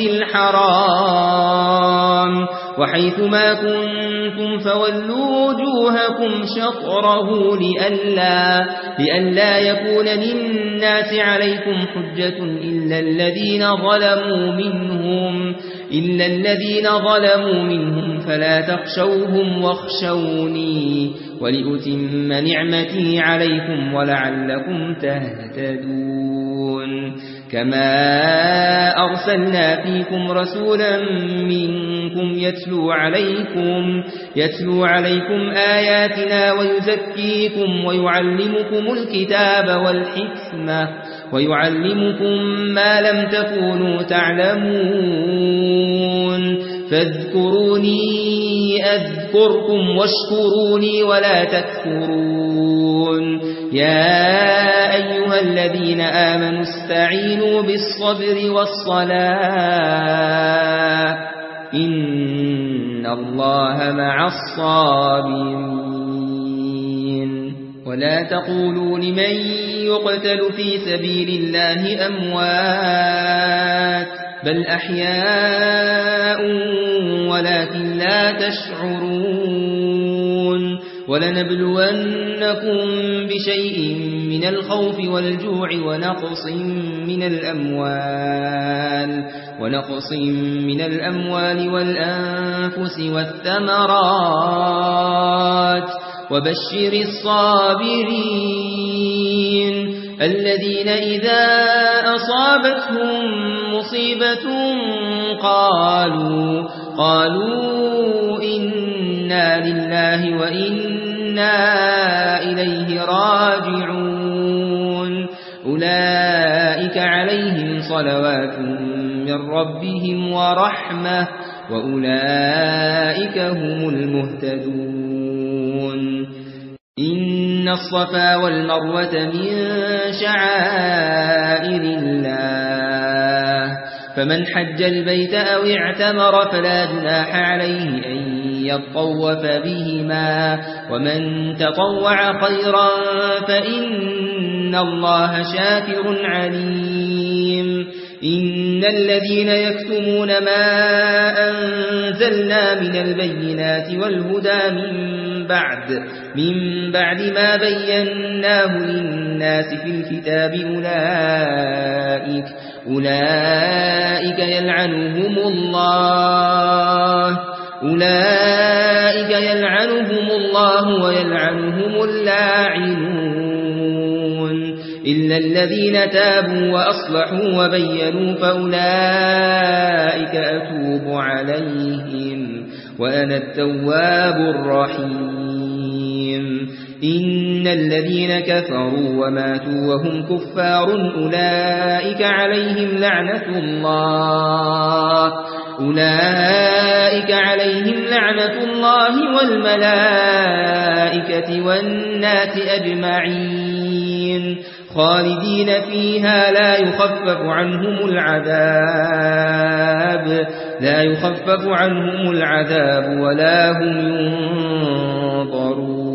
الحرام وحيث ما كنتم فولوا وجوهكم شطره لئلا, لئلا يكون للناس عليكم حجة إلا الذين ظلموا منهم إلا الذين ظلموا منهم فلا تخشوهم واخشوني ولأتم نعمتي عليكم ولعلكم تهتدون كما أرسلنا فيكم رسولا منكم يتلو عليكم, يتلو عليكم آياتنا ويزكيكم ويعلمكم الكتاب والحكمة ويعلمكم ما لم تكونوا تعلمون فاذكروني أذكركم واشكروني ولا تكفرون يا أيها الذين آمنوا استعينوا بالصبر والصلاة إن الله مع الصابرين ولا تقولوا لمن يقتل في سبيل الله أموات بل أحياء ولكن لا تشعرون ولنبلونكم بشيء من الخوف والجوع ونقص من الأموال ونقص من الأموال والأنفس والثمرات وبشر الصابرين الذين إذا أصابتهم مصيبة قالوا قالوا إنا لله وإنا إليه راجعون أولئك عليهم صلوات من ربهم ورحمة وأولئك هم المهتدون إن الصفا والمروة من شعائر الله فمن حج البيت أو اعتمر فلا جناح عليه أن يطوف بهما ومن تطوع خيرا فإن الله شاكر عليم إن الذين يكتمون ما أنزلنا من البينات والهدى من بعد من بعد ما بيناه للناس في الكتاب أولئك أولئك يلعنهم الله أولئك يلعنهم الله ويلعنهم اللاعنون إلا الذين تابوا وأصلحوا وبينوا فأولئك أتوب عليهم وأنا التواب الرحيم إن الذين كفروا وماتوا وهم كفار أولئك عليهم لعنة الله أولئك عليهم لعنة الله والملائكة والناس أجمعين خالدين فيها لا يخفف عنهم العذاب لا يخفف عنهم العذاب ولا هم ينظرون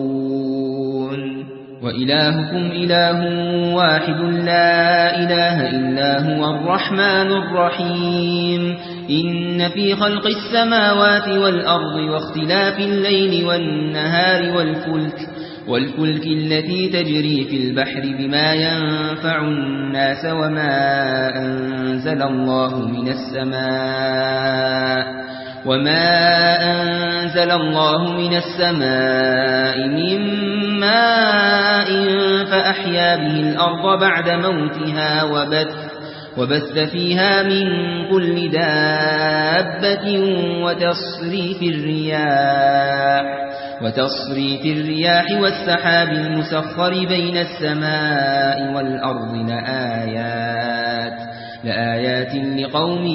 وإلهكم إله واحد لا إله إلا هو الرحمن الرحيم إن في خلق السماوات والأرض واختلاف الليل والنهار والفلك والفلك التي تجري في البحر بما ينفع الناس وما أنزل الله من السماء وما أنزل الله من السماء من ماء فأحيا به الأرض بعد موتها وبث وبث فيها من كل دابة وتصريف الرياح وتصريف الرياح والسحاب المسخر بين السماء والأرض لآيات لآيات لقوم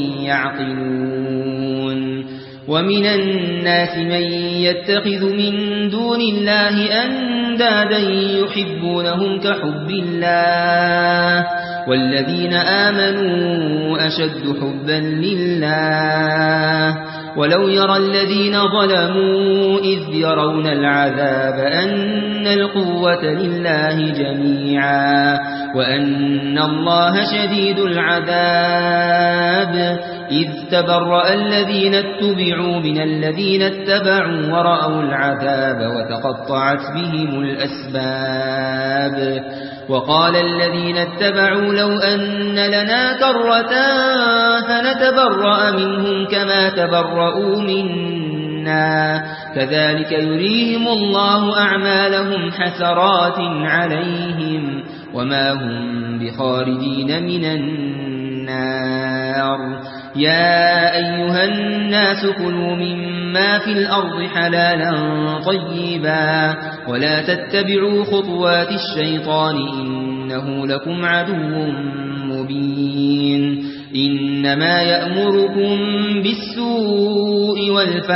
يعقلون ومن الناس من يتخذ من دون الله أندادا يحبونهم كحب الله والذين آمنوا أشد حبا لله ولو يرى الذين ظلموا إذ يرون العذاب أن القوة لله جميعا وأن الله شديد العذاب إذ تبرأ الذين اتبعوا من الذين اتبعوا ورأوا العذاب وتقطعت بهم الأسباب وقال الذين اتبعوا لو أن لنا كرة فنتبرأ منهم كما تبرؤوا منا منا كذلك يريهم الله أعمالهم حسرات عليهم وما هم بخارجين من النار يا أيها الناس كلوا مما في الأرض حلالا طيبا ولا تتبعوا خطوات الشيطان إنه لكم عدو مبين إنما يأمركم بالسوء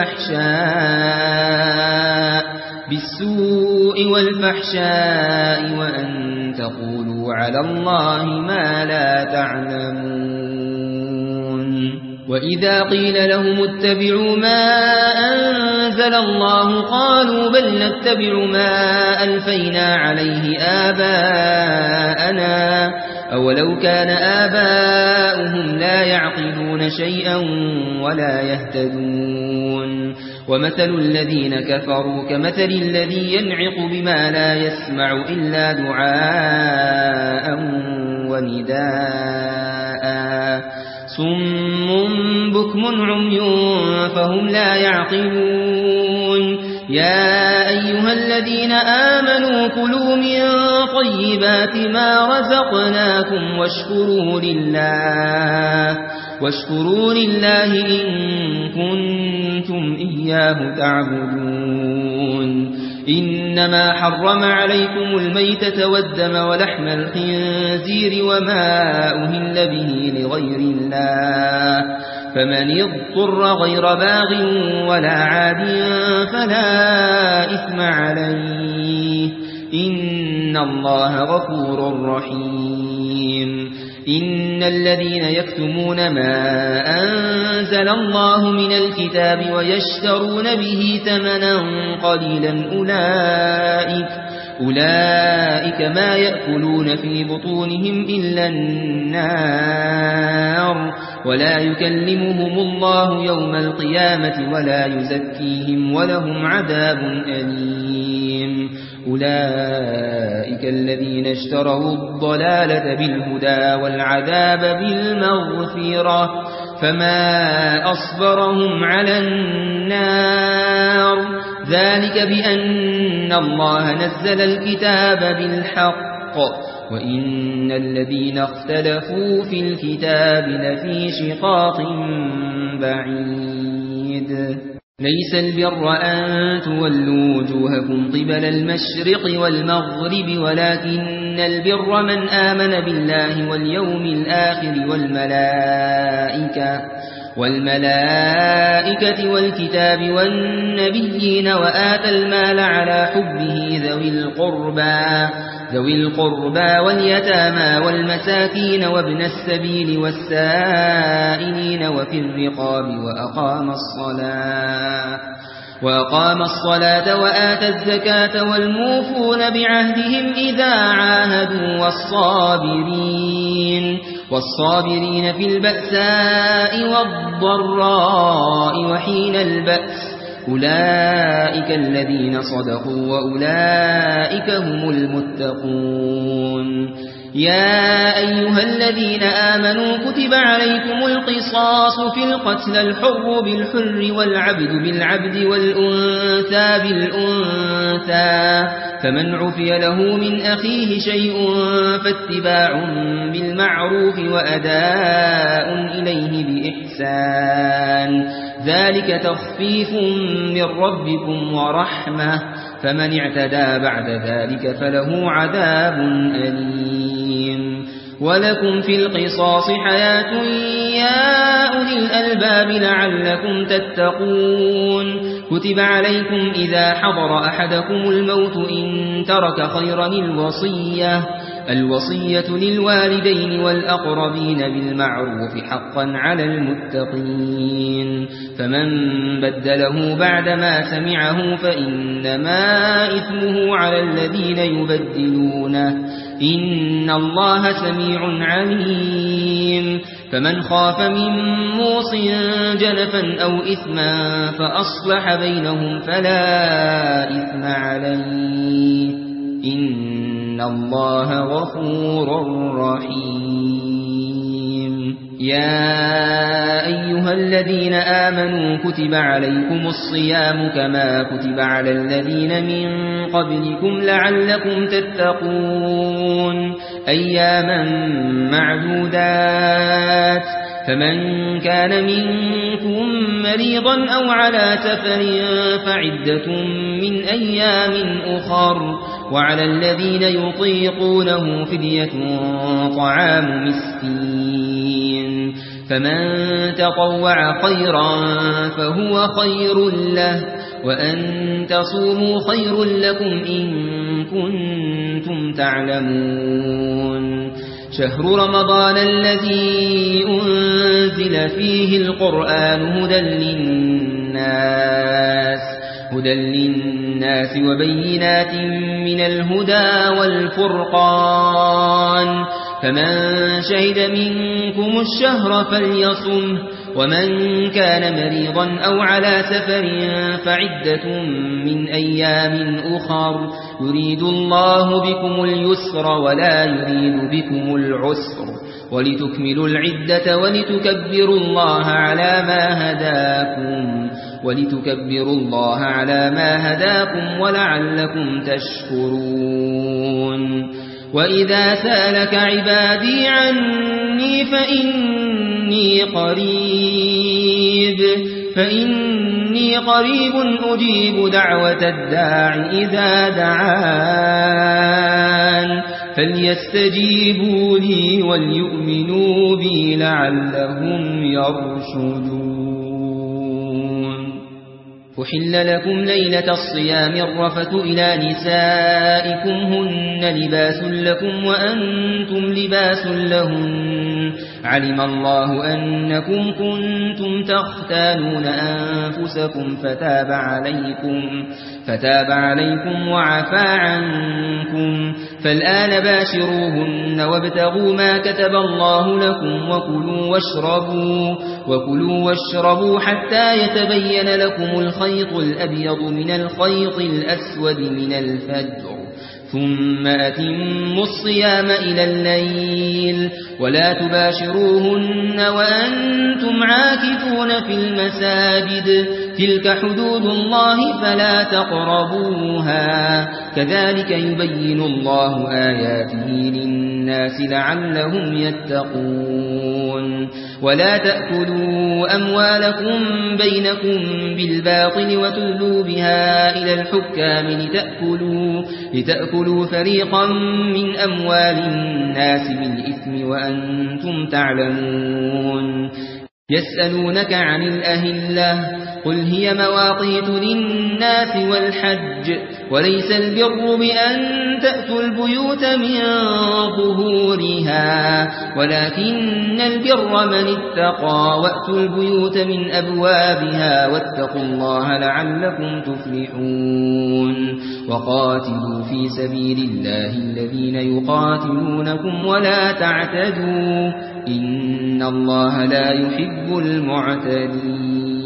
والفحشاء بالسوء والفحشاء وأن تقولوا على الله ما لا تعلمون وإذا قيل لهم اتبعوا ما أنزل الله قالوا بل نتبع ما ألفينا عليه آباءنا أولو كان آباؤهم لا يعقلون شيئا ولا يهتدون ومثل الذين كفروا كمثل الذي ينعق بما لا يسمع إلا دعاء ونداء صم بكم عمي فهم لا يعقلون يا أيها الذين آمنوا كلوا من طيبات ما رزقناكم واشكروا لله واشكروا لله إن كنتم إياه تعبدون إنما حرم عليكم الميتة والدم ولحم الخنزير وما أهل به لغير الله فمن اضطر غير باغ ولا عاد فلا إثم عليه إن الله غفور رحيم إن الذين يكتمون ما أنزل الله من الكتاب ويشترون به ثمنا قليلا أولئك أولئك ما يأكلون في بطونهم إلا النار ولا يكلمهم الله يوم القيامة ولا يزكيهم ولهم عذاب أليم أولئك الذين اشتروا الضلالة بالهدى والعذاب بالمغفرة فما أصبرهم على النار ذلك بأن الله نزل الكتاب بالحق وإن الذين اختلفوا في الكتاب لفي شقاق بعيد ليس البر أن تولوا وجوهكم قبل المشرق والمغرب ولكن البر من آمن بالله واليوم الآخر والملائكة والملائكة والكتاب والنبيين وآتى المال على حبه ذوي القربى ذوي القربى واليتامى والمساكين وابن السبيل والسائلين وفي الرقاب وأقام الصلاة وأقام الصلاة وآتى الزكاة والموفون بعهدهم إذا عاهدوا والصابرين والصابرين في البأساء والضراء وحين البأس أولئك الذين صدقوا وأولئك هم المتقون يا أيها الذين آمنوا كتب عليكم القصاص في القتل الحر بالحر والعبد بالعبد والأنثى بالأنثى فمن عفي له من أخيه شيء فاتباع بالمعروف وأداء إليه بإحسان ذلك تخفيف من ربكم ورحمة فمن اعتدى بعد ذلك فله عذاب أليم ولكم في القصاص حياة يا أولي الألباب لعلكم تتقون كتب عليكم إذا حضر أحدكم الموت إن ترك خيرا الوصية الوصية للوالدين والأقربين بالمعروف حقا على المتقين فمن بدله بعدما سمعه فإنما إثمه على الذين يبدلونه إن الله سميع عليم فمن خاف من موص جنفا أو إثما فأصلح بينهم فلا إثم عليه إن الله غفور رحيم يا أيها الذين آمنوا كتب عليكم الصيام كما كتب على الذين من قبلكم لعلكم تتقون أياما معدودات فمن كان منكم مريضا أو على سفر فعدة من أيام أخر وعلى الذين يطيقونه فدية طعام مسكين فمن تطوع خيرا فهو خير له وأن تصوموا خير لكم إن كنتم تعلمون شهر رمضان الذي أنزل فيه القرآن هدى للناس هدى للناس وبينات من الهدى والفرقان فمن شهد منكم الشهر فليصمه ومن كان مريضا أو على سفر فعدة من أيام أخر يريد الله بكم اليسر ولا يريد بكم العسر ولتكملوا العدة ولتكبروا الله على ما هداكم ولتكبروا الله على ما هداكم ولعلكم تشكرون وإذا سألك عبادي عني فإني قريب فإني قريب أجيب دعوة الداع إذا دعان فليستجيبوا لي وليؤمنوا بي لعلهم يرشدون أحل لكم ليلة الصيام الرفث إلى نسائكم هن لباس لكم وأنتم لباس لهن علم الله أنكم كنتم تختانون أنفسكم فتاب عليكم فتاب عليكم وعفى عنكم فالآن باشروهن وابتغوا ما كتب الله لكم وكلوا واشربوا وكلوا واشربوا حتى يتبين لكم الخيط الأبيض من الخيط الأسود من الفجر ثم أتموا الصيام إلى الليل ولا تباشروهن وأنتم عاكفون في المساجد تلك حدود الله فلا تقربوها كذلك يبين الله آياته للناس لعلهم يتقون ولا تأكلوا أموالكم بينكم بالباطل وتدلوا بها إلى الحكام لتأكلوا, لتأكلوا فريقا من أموال الناس بالإثم وأنتم تعلمون يسألونك عن الأهلة قل هي مواقيت للناس والحج وليس البر بأن تأتوا البيوت من ظهورها ولكن البر من اتقى وأتوا البيوت من أبوابها واتقوا الله لعلكم تفلحون وقاتلوا في سبيل الله الذين يقاتلونكم ولا تعتدوا إن الله لا يحب المعتدين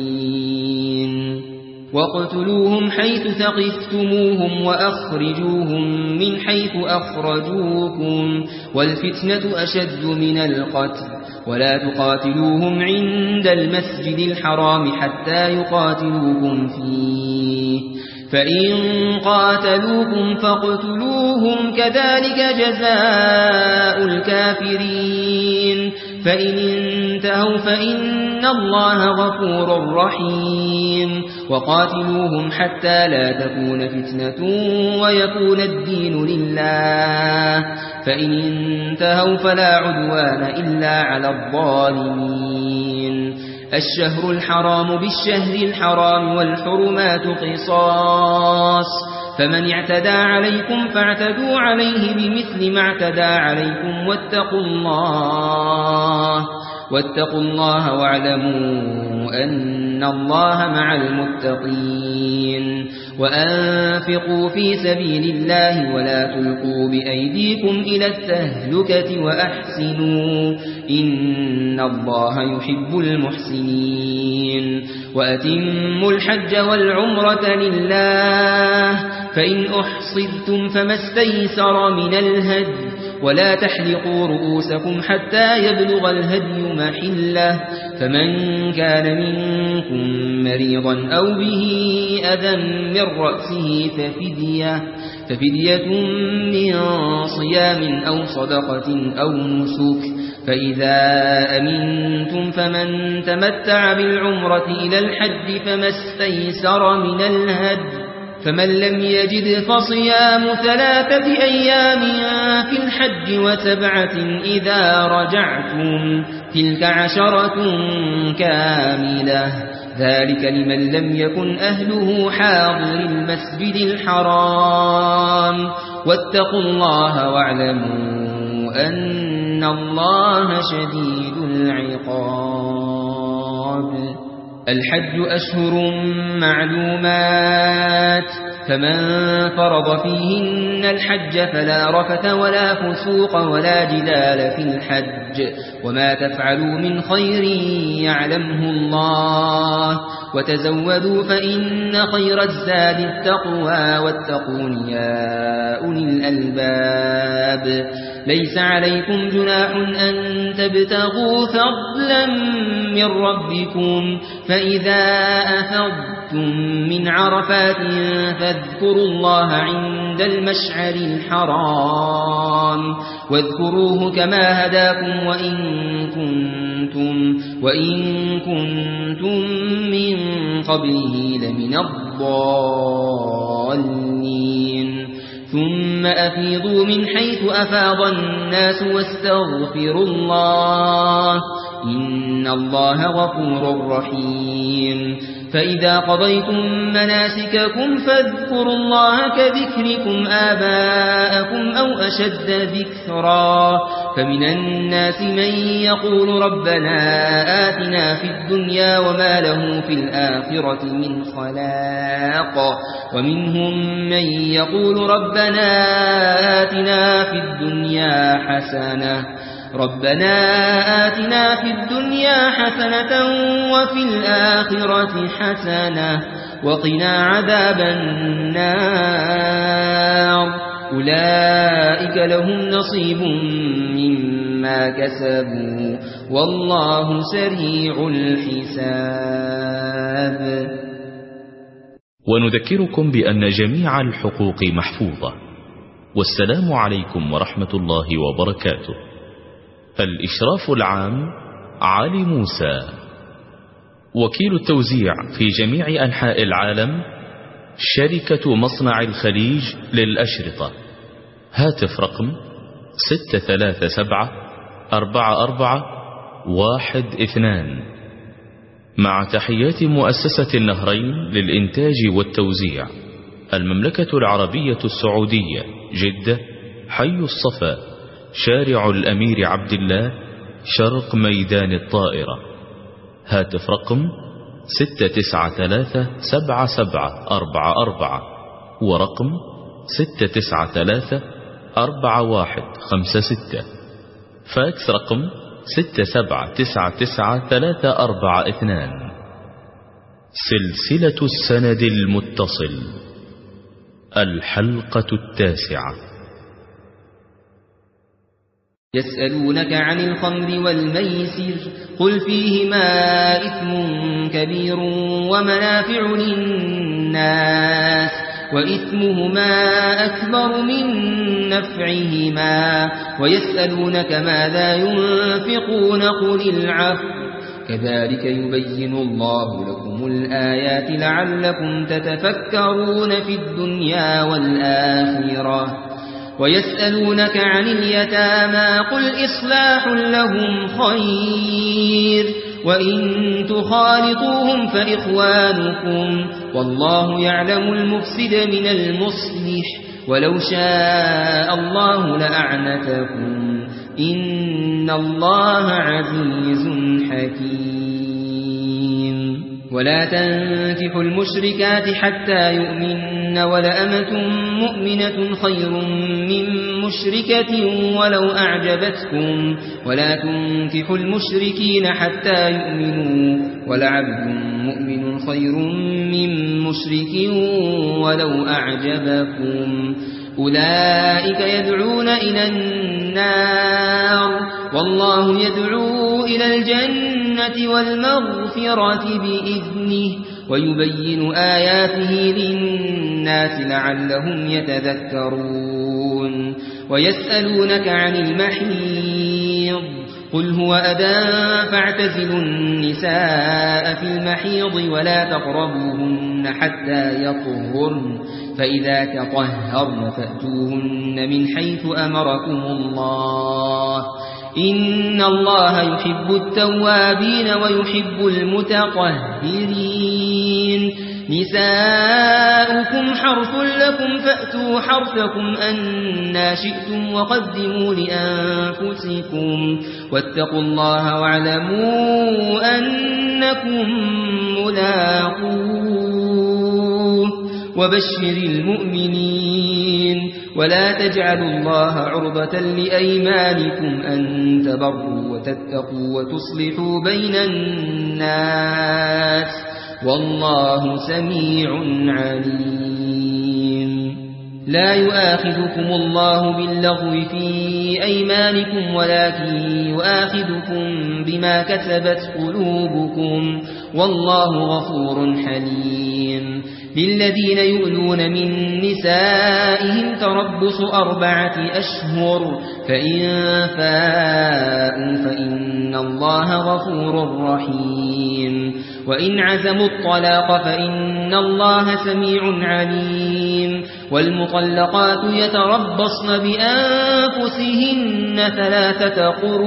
واقتلوهم حيث ثقفتموهم وأخرجوهم من حيث أخرجوكم والفتنة أشد من القتل ولا تقاتلوهم عند المسجد الحرام حتى يقاتلوكم فيه فإن قاتلوكم فاقتلوهم كذلك جزاء الكافرين فإن انتهوا فإن الله غفور رحيم وقاتلوهم حتى لا تكون فتنة ويكون الدين لله فإن انتهوا فلا عدوان إلا على الظالمين الشهر الحرام بالشهر الحرام والحرمات قصاص فمن اعتدى عليكم فاعتدوا عليه بمثل ما اعتدى عليكم واتقوا الله واتقوا الله واعلموا أن الله مع المتقين وأنفقوا في سبيل الله ولا تلقوا بأيديكم إلى التهلكة وأحسنوا إن الله يحب المحسنين وأتموا الحج والعمرة لله فإن أحصرتم فما استيسر من الهدي ولا تحلقوا رؤوسكم حتى يبلغ الهدي محله فمن كان منكم مريضا أو به أذى من رأسه ففدية, ففدية من صيام أو صدقة أو نسك فإذا أمنتم فمن تمتع بالعمرة إلى الحج فما استيسر من الهدي فمن لم يجد فصيام ثلاثة أيام في الحج وسبعة إذا رجعتم تلك عشرة كاملة ذلك لمن لم يكن أهله حاضر المسجد الحرام واتقوا الله واعلموا أن الله شديد العقاب الحج أشهر معلومات فمن فرض فيهن الحج فلا رفث ولا فسوق ولا جدال في الحج وما تفعلوا من خير يعلمه الله وتزودوا فإن خير الزاد التقوى واتقون يا أولي الألباب ليس عليكم جناح أن تبتغوا فضلا من ربكم فإذا أفضتم من عرفات فاذكروا الله عند المشعر الحرام واذكروه كما هداكم وإن كنتم, وإن كنتم من قبله لمن الضالين ثم أفيضوا من حيث أفاض الناس واستغفروا الله إن الله غفور رحيم فإذا قضيتم مناسككم فاذكروا الله كذكركم آباءكم أو أشد ذكرا فمن الناس من يقول ربنا آتنا في الدنيا وما له في الآخرة من خلاق ومنهم من يقول ربنا آتنا في الدنيا حسنة ربنا آتنا في الدنيا حسنة وفي الآخرة حسنة وقنا عذاب النار أولئك لهم نصيب مما كسبوا والله سريع الحساب ونذكركم بأن جميع الحقوق محفوظة والسلام عليكم ورحمة الله وبركاته. الإشراف العام علي موسى وكيل التوزيع في جميع أنحاء العالم شركة مصنع الخليج للأشرطة هاتف رقم ستة ثلاثة سبعة أربعة أربعة واحد اثنان مع تحيات مؤسسة النهرين للإنتاج والتوزيع المملكة العربية السعودية جدة حي الصفا شارع الأمير عبد الله شرق ميدان الطائرة هاتف رقم ستة تسعة ثلاثة سبعة سبعة أربعة أربعة ورقم ستة تسعة ثلاثة أربعة واحد خمسة ستة فاكس رقم ستة سبعة تسعة تسعة ثلاثة أربعة اثنان سلسلة السند المتصل الحلقة التاسعة. يسألونك عن الخمر والميسر قل فيهما إثم كبير ومنافع للناس وإثمهما أكبر من نفعهما ويسألونك ماذا ينفقون قل العفو كذلك يبين الله لكم الآيات لعلكم تتفكرون في الدنيا والآخرة ويسألونك عن اليتامى قل إصلاح لهم خير وإن تخالطوهم فإخوانكم والله يعلم المفسد من المصلح ولو شاء الله لأعنتكم إن الله عزيز حكيم ولا تنكحوا المشركات حتى يؤمن ولأمة مؤمنة خير من مشركة ولو أعجبتكم ولا تنكحوا المشركين حتى يؤمنوا ولعبد مؤمن خير من مشرك ولو أعجبكم أولئك يدعون إلى النار والله يدعو إلى الجنة والمغفرة بإذنه ويبين آياته للناس لعلهم يتذكرون ويسألونك عن المحيض قل هو أذى فاعتزلوا النساء في المحيض ولا تقربوهن حتى يطهرن فإذا تطهرن فأتوهن من حيث أمركم الله إن الله يحب التوابين ويحب المتطهرين نساؤكم حرث لكم فأتوا حرثكم أنى شئتم وقدموا لأنفسكم واتقوا الله واعلموا أنكم ملاقوه وبشر المؤمنين ولا تجعلوا الله عرضة لأيمانكم أن تبروا وتتقوا وتصلحوا بين الناس والله سميع عليم لا يؤاخذكم الله باللغو في أيمانكم ولكن يؤاخذكم بما كسبت قلوبكم والله غفور حليم للذين يؤلون من نسائهم تربص أربعة أشهر فإن فاءوا فإن الله غفور رحيم وإن عزموا الطلاق فإن الله سميع عليم والمطلقات يتربصن بأنفسهن ثلاثة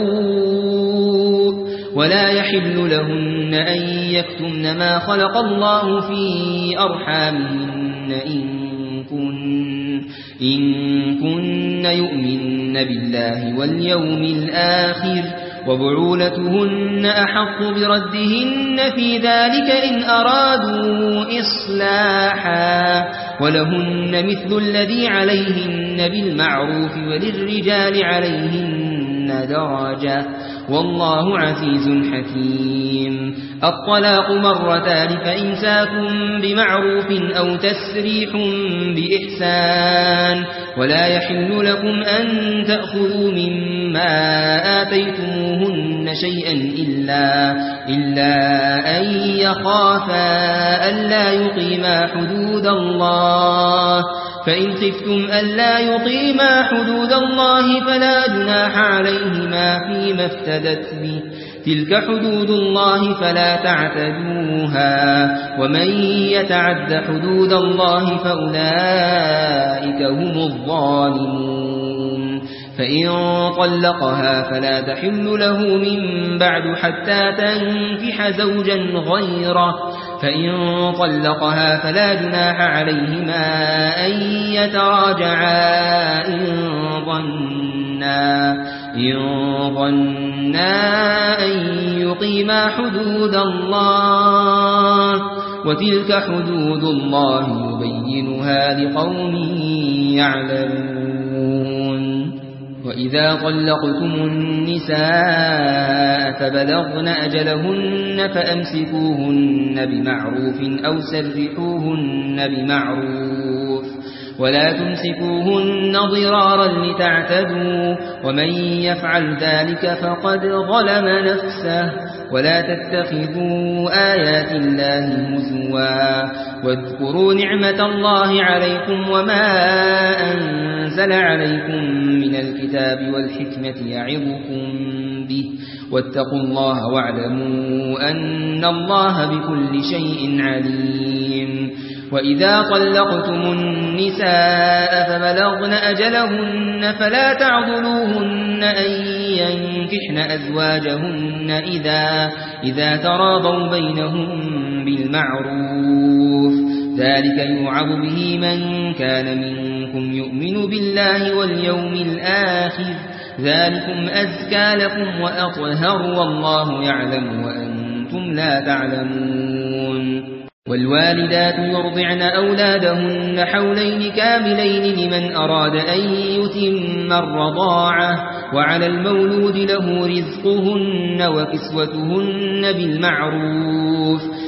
قروء ولا يحل لهن أن يكتمن ما خلق الله في أرحامهن إن كن, إن كن يؤمن بالله واليوم الآخر وبعولتهن أحق بردهن في ذلك إن أرادوا إصلاحا ولهن مثل الذي عليهن بالمعروف وللرجال عليهن درجة والله عزيز حكيم الطلاق مرتان فإمساك بمعروف أو تسريح بإحسان ولا يحل لكم أن تأخذوا مما آتيتموهن شيئا إلا, إلا أن يخافا ألا يقيما حدود الله فإن خفتم ألا يقيما حدود الله فلا جناح عليهما فيما افتدت به تلك حدود الله فلا تعتدوها ومن يتعد حدود الله فأولئك هم الظالمون فإن طلقها فلا تحل له من بعد حتى تنكح زوجا غيره فإن طلقها فلا جناح عليهما أن يتراجعا إن ظنا إن ظنا أن يقيما حدود الله وتلك حدود الله يبينها لقوم يعلمون وإذا طلقتم النساء فبلغن أجلهن فأمسكوهن بمعروف أو سرحوهن بمعروف ولا تمسكوهن ضرارا لتعتدوا ومن يفعل ذلك فقد ظلم نفسه ولا تتخذوا آيات الله هزوا واذكروا نعمة الله عليكم وما أنزل عليكم من الكتاب والحكمة يعظكم به واتقوا الله واعلموا أن الله بكل شيء عليم وإذا طلقتم النساء فبلغن أجلهن فلا تعضلوهن أن ينكحن أزواجهن إذا, إذا تراضوا بينهم بالمعروف ذلك يوعظ به من كان منكم يؤمن بالله واليوم الآخر ذلكم أزكى لكم وأطهر والله يعلم وأنتم لا تعلمون والوالدات يرضعن أولادهن حولين كاملين لمن أراد أن يتم الرضاعة وعلى المولود له رزقهن وكسوتهن بالمعروف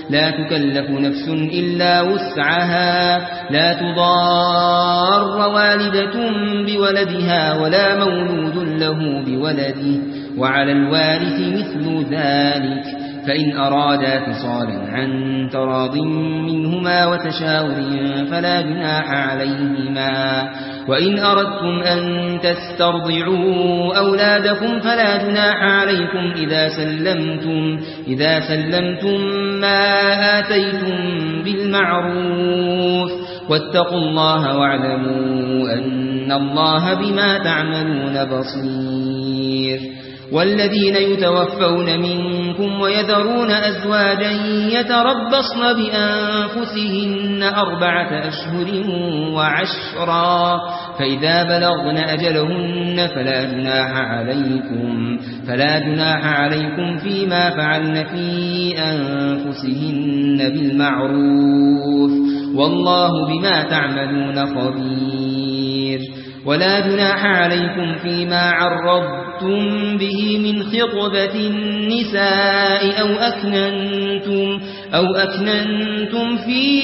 لا تكلف نفس إلا وسعها لا تضار والدة بولدها ولا مولود له بولده وعلى الوارث مثل ذلك فإن أرادا فصالا عن تراض منهما وتشاور فلا جناح عليهما وإن أردتم أن تسترضعوا أولادكم فلا جناح عليكم إذا سلمتم, إذا سلمتم ما آتيتم بالمعروف واتقوا الله واعلموا أن الله بما تعملون بصير والذين يتوفون منكم ويذرون أزواجا يتربصن بأنفسهن أربعة أشهر وعشرا فإذا بلغن أجلهن فلا جناح عليكم, فلا جناح عليكم فيما فعلن في أنفسهن بالمعروف والله بما تعملون خبير ولا جناح عليكم فيما عرضتم به من خطبة النساء أو أكننتم, أو أكننتم في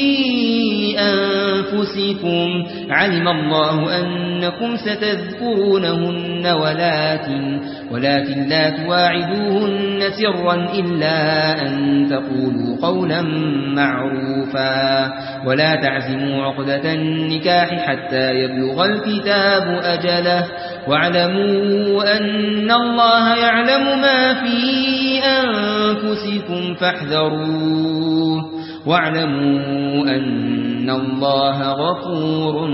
أنفسكم علم الله أنكم ستذكرونهن ولكن, ولكن لا تواعدوهن سرا إلا أن تقولوا قولا معروفا ولا تعزموا عقدة النكاح حتى يبلغ الكتاب أجله واعلموا أن الله يعلم ما في أنفسكم فاحذروه واعلموا أن الله غفور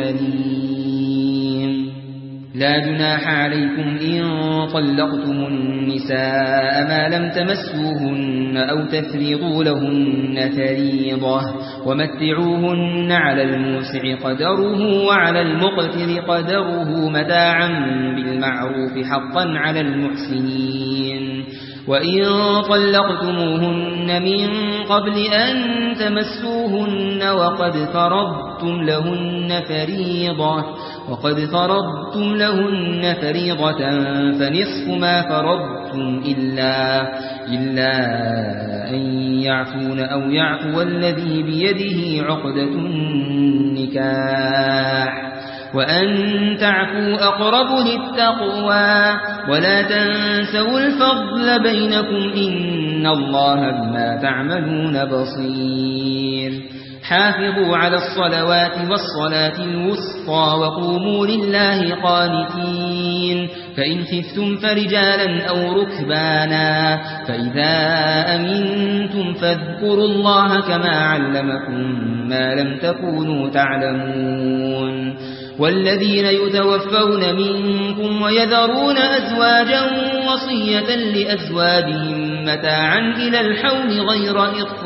حليم لا جناح عليكم إن طلقتم النساء ما لم تمسوهن أو تفرضوا لهن فريضة ومتعوهن على الموسع قدره وعلى المقتر قدره متاعا بالمعروف حقا على المحسنين وإن طلقتموهن من قبل أن تمسوهن وقد فرضتم لهن فريضة وقد فرضتم لهن فريضة فنصف ما فرضتم إلا, إلا أن يعفون أو يعفو الذي بيده عقدة النكاح وأن تعفوا أقرب للتقوى ولا تنسوا الفضل بينكم إن الله بما تعملون بصير حافظوا على الصلوات والصلاة الوسطى وقوموا لله قانتين فإن خفتم فرجالا أو ركبانا فإذا أمنتم فاذكروا الله كما علمكم ما لم تكونوا تعلمون والذين يتوفون منكم ويذرون أزواجا وصية لأزواجهم متاعا إلى الحول غير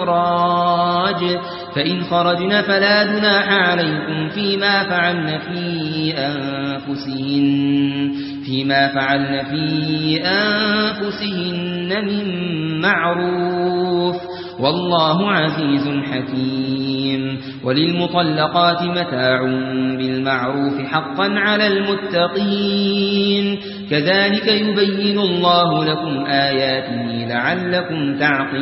إخراج فإن خرجن فلا جناح عليكم فيما فعلن في أنفسهن فيما فعلن في أنفسهن من معروف والله عزيز حكيم وللمطلقات متاع بالمعروف حقا على المتقين كذلك يبين الله لكم آياته لعلكم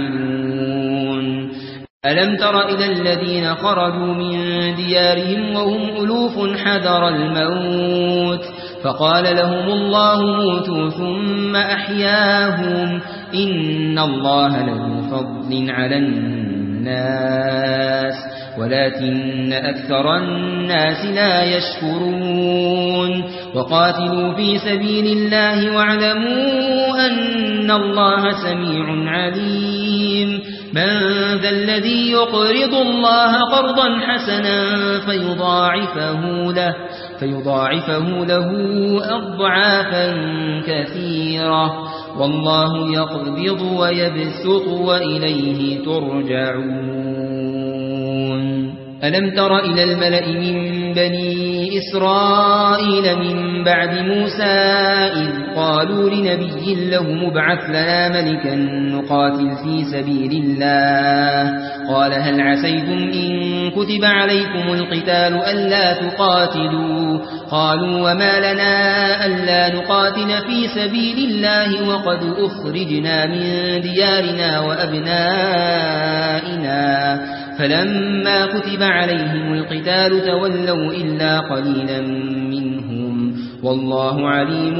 تعقلون ألم تر إلى الذين خرجوا من ديارهم وهم ألوف حذر الموت فقال لهم الله موتوا ثم أحياهم إن الله له فضل على الناس ولكن أكثر الناس لا يشكرون وقاتلوا في سبيل الله واعلموا أن الله سميع عليم من ذا الذي يقرض الله قرضا حسنا فيضاعفه له فيضاعفه له أضعافا كثيرة والله يقبض ويبسط وإليه ترجعون ألم تر إلى الملأ من بني إسرائيل من بعد موسى إذ قالوا لنبي له مبعث لنا ملكا نقاتل في سبيل الله قال هل عسيتم إن كتب عليكم القتال ألا تقاتلوا قالوا وما لنا ألا نقاتل في سبيل الله وقد أخرجنا من ديارنا وأبنائنا فلما كتب عليهم القتال تولوا إلا قليلا منهم والله عليم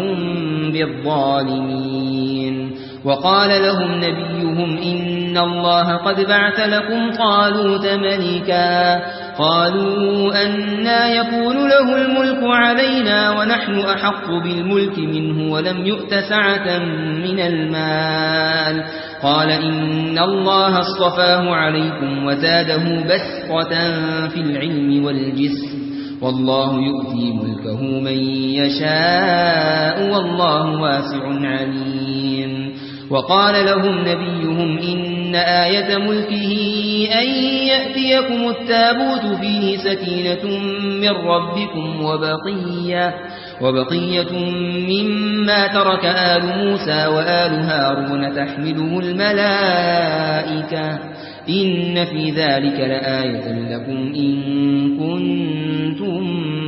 بالظالمين وقال لهم نبيهم إن الله قد بعث لكم طالوت ملكا قالوا أنى يكون له الملك علينا ونحن أحق بالملك منه ولم يؤت سعة من المال قال إن الله اصطفاه عليكم وزاده بسطة في العلم والجسم والله يؤتي ملكه من يشاء والله واسع عليم وقال لهم نبيهم إن آية ملكه أن يأتيكم التابوت فيه سكينة من ربكم وبقية, وبقية مما ترك آل موسى وآل هارون تحمله الملائكة إن في ذلك لآية لكم إن كنتم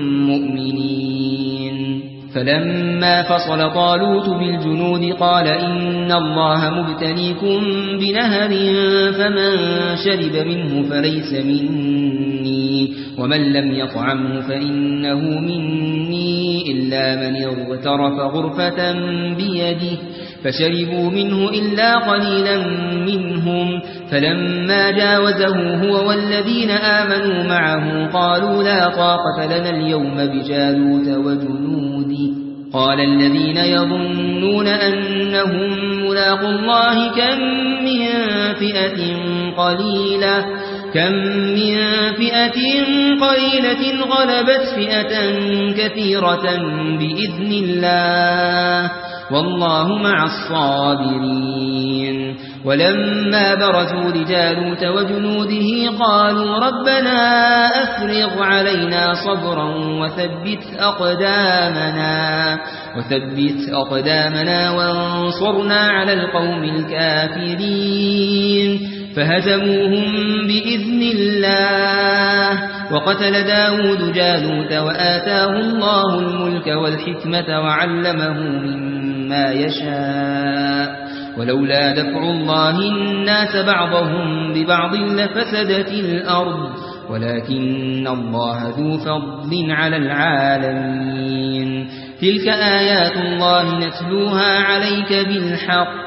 مؤمنين فلما فصل طالوت بالجنود قال إن الله مبتليكم بنهر فمن شرب منه فليس مني ومن لم يطعمه فإنه مني إلا من اغترف غرفة بيده فشربوا منه إلا قليلا منهم فلما جاوزه هو والذين آمنوا معه قالوا لا طاقة لنا اليوم بجالوت وجنوده قال الذين يظنون أنهم ملاقوا الله كم من فئة قليلة كم من فئة قليلة غلبت فئة كثيرة بإذن الله والله مع الصابرين ولما برزوا لجالوت وجنوده قالوا ربنا أفرغ علينا صبرا وثبت أقدامنا وثبت أقدامنا وانصرنا على القوم الكافرين فهزموهم بإذن الله وقتل داود جالوت وآتاه الله الملك والحكمة وعلمه مما يشاء ولولا دفع الله الناس بعضهم ببعض لفسدت الأرض ولكن الله ذو فضل على العالمين تلك آيات الله نتلوها عليك بالحق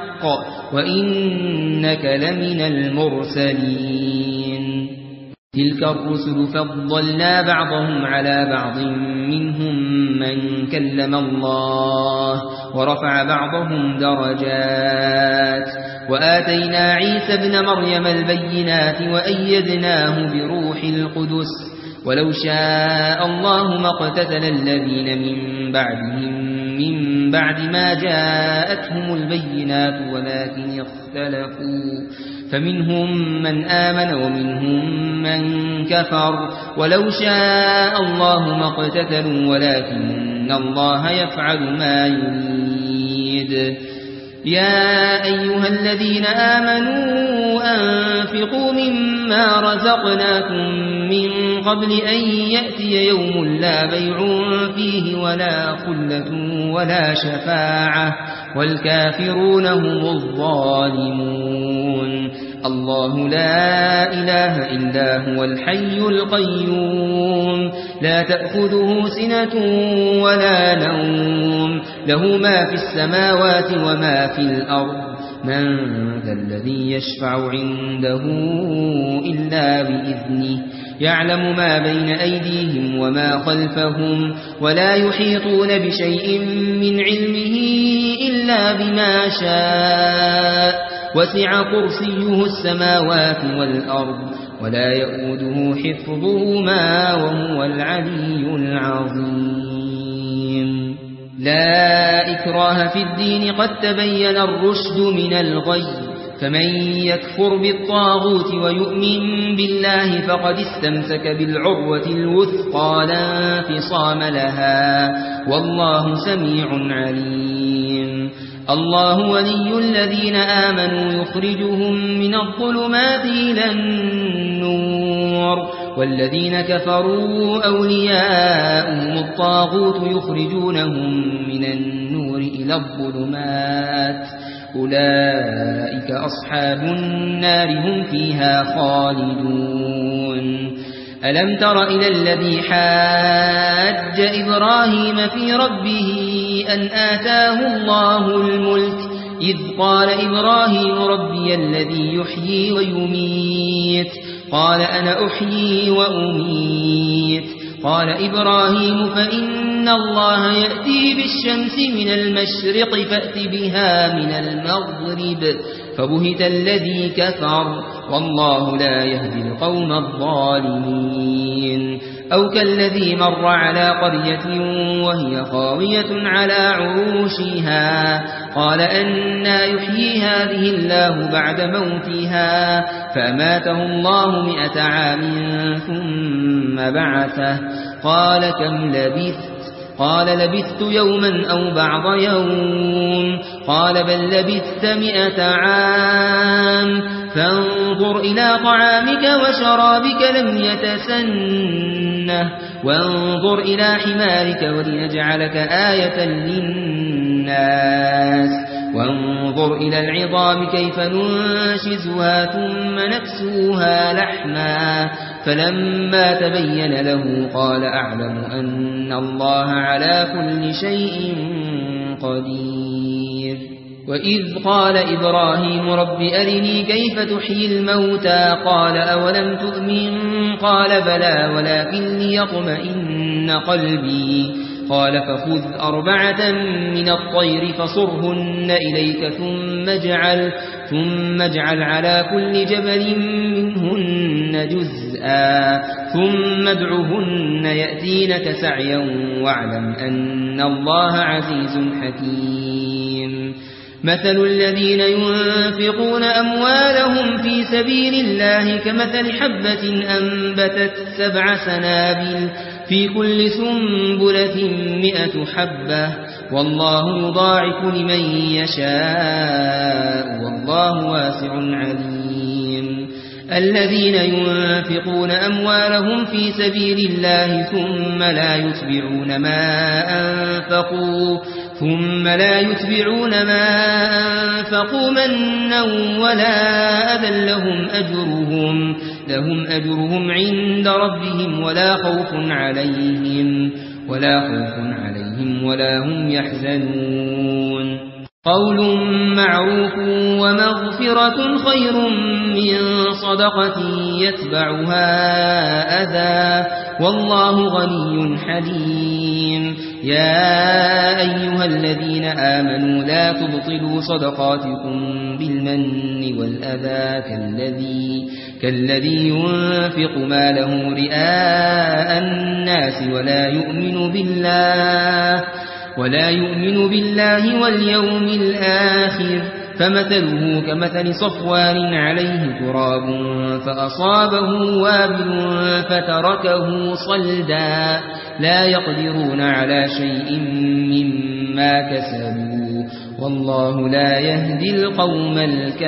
وإنك لمن المرسلين تلك الرسل فضلنا بعضهم على بعض منهم من كلم الله ورفع بعضهم درجات وآتينا عيسى ابن مريم البينات وأيدناه بروح القدس ولو شاء الله ما اقتتل الذين من بعدهم من بعد ما جاءتهم البينات ولكن اختلفوا فمنهم من آمن ومنهم من كفر ولو شاء الله ما اقتتلوا ولكن الله يفعل ما يريد يا أيها الذين آمنوا أنفقوا مما رزقناكم من قبل أن يأتي يوم لا بيع فيه ولا خلة ولا شفاعة والكافرون هم الظالمون الله لا إله إلا هو الحي القيوم لا تأخذه سنة ولا نوم له ما في السماوات وما في الأرض من ذا الذي يشفع عنده إلا بإذنه يعلم ما بين أيديهم وما خلفهم ولا يحيطون بشيء من علمه إلا بما شاء وسع كرسيه السماوات والأرض ولا يؤوده حفظهما وهو العلي العظيم لا إكراه في الدين قد تبين الرشد من الغي فمن يكفر بالطاغوت ويؤمن بالله فقد استمسك بالعروة الوثقى لا انفصام لها والله سميع عليم. الله ولي الذين آمنوا يخرجهم من الظلمات إلى النور والذين كفروا أولياؤهم الطاغوت يخرجونهم من النور إلى الظلمات أولئك أصحاب النار هم فيها خالدون. ألم تر إلى الذي حاج إبراهيم في ربه أن آتاه الله الملك إذ قال إبراهيم ربي الذي يحيي ويميت قال أنا أحيي وأميت قال إبراهيم فإن الله يأتي بالشمس من المشرق فأت بها من المغرب فبهت الذي كفر والله لا يهدي القوم الظالمين. أو كالذي مر على قرية وهي خاوية على عروشها قال أنى يحيي هذه الله بعد موتها فأماته الله مئة عام ثم بعثه قال كم لبثت قال لبثت يوما أو بعض يوم قال بل لبثت مئة عام فانظر إلى طعامك وشرابك لم يتسنه وانظر إلى حمارك ولنجعلك آية للناس وانظر إلى العظام كيف ننشزها ثم نكسوها لحما فلما تبين له قال أعلم أن الله على كل شيء قدير. وإذ قال إبراهيم رب أرني كيف تحيي الموتى قال أولم تؤمن قال بلى ولكن ليطمئن قلبي قال فخذ أربعة من الطير فصرهن إليك ثم اجعل, ثم اجعل على كل جبل منهن جزءا ثم ادعهن يأتينك سعيا واعلم أن الله عزيز حكيم. مثل الذين ينفقون أموالهم في سبيل الله كمثل حبة أنبتت سبع سنابل في كل سنبلة مئة حبة والله يضاعف لمن يشاء والله واسع عليم. الذين ينفقون أموالهم في سبيل الله ثم لا يتبعون ما أنفقوا ثم لا يتبعون ما أنفقوا منا ولا أذى لهم أجرهم لهم أجرهم عند ربهم ولا خوف عليهم ولا خوف عليهم ولا هم يحزنون. قول معروف ومغفرة خير من صدقة يتبعها أذى والله غني حليم. يا أيها الذين آمنوا لا تبطلوا صدقاتكم بالمن والأذى كالذي, كالذي ينفق ماله رئاء الناس ولا يؤمن بالله ولا يؤمن بالله واليوم الآخر فمثله كمثل صفوان عليه تراب فأصابه وابل فتركه صلدا لا يقدرون على شيء مما كسبوا والله لا يهدي القوم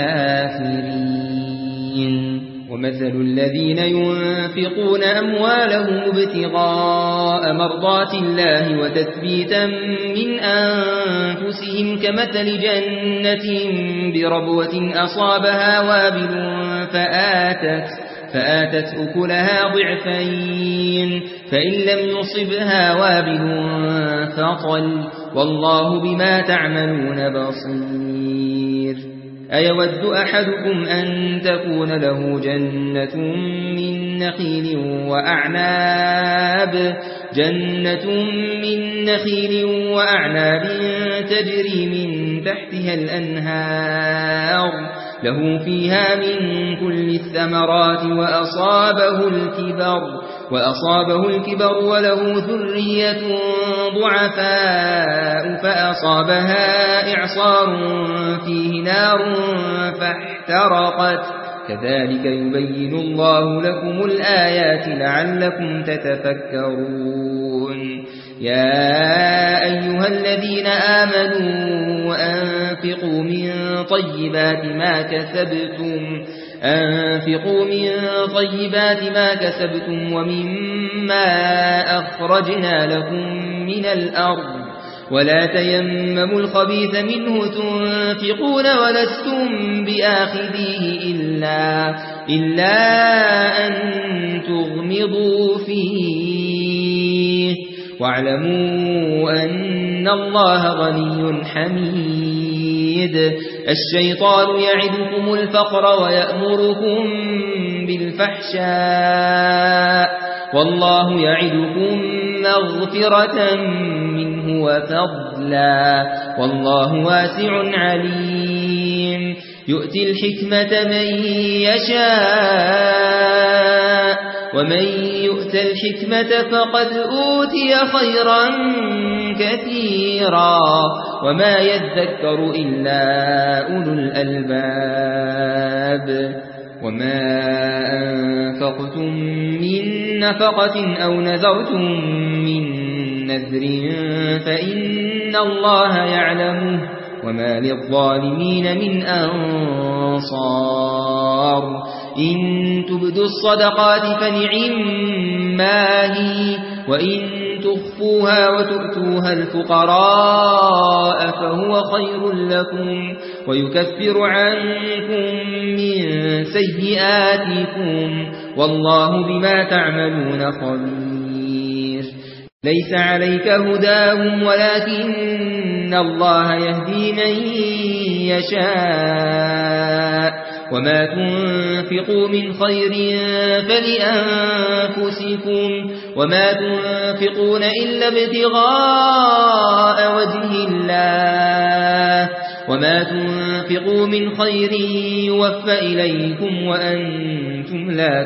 الكافرين. ومثل الذين ينفقون أموالهم ابتغاء مرضات الله وتثبيتا من أنفسهم كمثل جنة بربوة أصابها وابل فآتت, فآتت أكلها ضعفين فإن لم يصبها وابل فطل والله بما تعملون بصير. أيود أحدكم أن تكون له جنة من نخيل وأعناب جنة من نخيل وأعناب تجري من تحتها الأنهار له فيها من كل الثمرات وأصابه الكبر وأصابه الكبر وله ذرية ضعفاء فأصابها إعصار فيه نار فاحترقت كذلك يبين الله لكم الآيات لعلكم تتفكرون يا أيها الذين آمنوا أنفقوا من طيبات ما كسبتم أنفقوا من طيبات ما كسبتم ومما أخرجنا لكم من الأرض ولا تيمموا الخبيث منه تنفقون ولستم بآخذيه إلا, إلا أن تغمضوا فيه واعلموا أن الله غني حميد الشيطان يعدكم الفقر ويأمركم بالفحشاء والله يعدكم مغفرة منه وفضلا والله واسع عليم يؤتي الحكمة من يشاء ومن يؤت الحكمة فقد أوتي خيرا كثيرا وما يذكر إلا أولو الألباب وما أنفقتم من نفقة أو نذرتم من نذر فإن الله يعلمه وما للظالمين من أنصار إن تبدوا الصدقات فنعما هي وإن تخفوها وتؤتوها الفقراء فهو خير لكم ويكفر عنكم من سيئاتكم والله بما تعملون خبير ليس عليك هداهم ولكن الله يهدي من يشاء وما تنفقوا من خير فلأنفسكم وما تنفقون إلا ابتغاء وجه الله وما تنفقوا من خير يوفى إليكم وأنتم لا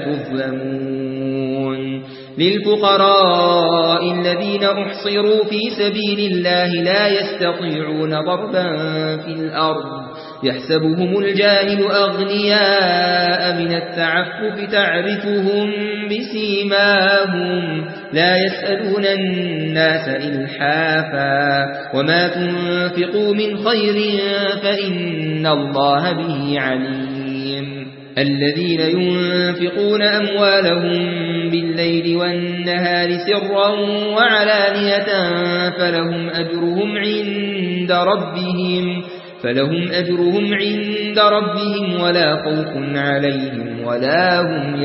تظلمون للفقراء الذين أحصروا في سبيل الله لا يستطيعون ضربا في الأرض يحسبهم الجاهل أغنياء من التعفف تعرفهم بسيماهم لا يسألون الناس إلحافا وما تنفقوا من خير فإن الله به عليم الذين ينفقون أموالهم بالليل والنهار سرا وعلانية فلهم أجرهم عند ربهم فلهم أجرهم عند ربهم ولا خوف عليهم ولا هم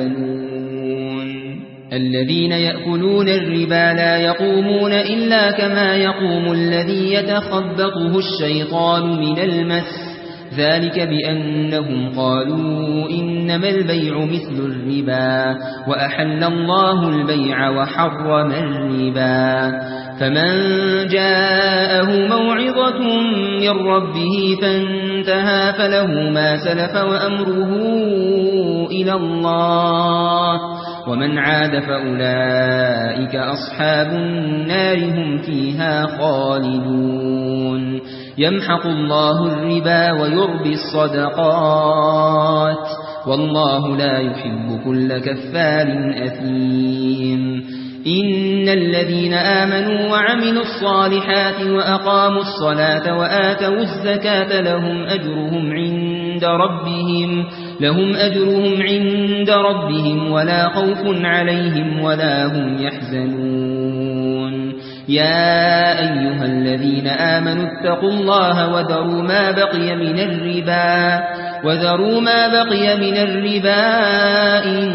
يحزنون الذين يأكلون الربا لا يقومون إلا كما يقوم الذي يتخبطه الشيطان من المس ذلك بأنهم قالوا إنما البيع مثل الربا وأحل الله البيع وحرم الربا فمن جاءه موعظة من ربه فانتهى فله ما سلف وأمره إلى الله ومن عاد فأولئك أصحاب النار هم فيها خالدون يمحق الله الربا ويربي الصدقات والله لا يحب كل كفار أثيم إن الذين آمنوا وعملوا الصالحات وأقاموا الصلاة وآتوا الزكاة لهم أجرهم عند ربهم لهم أجرهم عند ربهم ولا خوف عليهم ولا هم يحزنون يا أيها الذين آمنوا اتقوا الله وذروا ما بقي من الربا وذروا ما بقي من الربا إن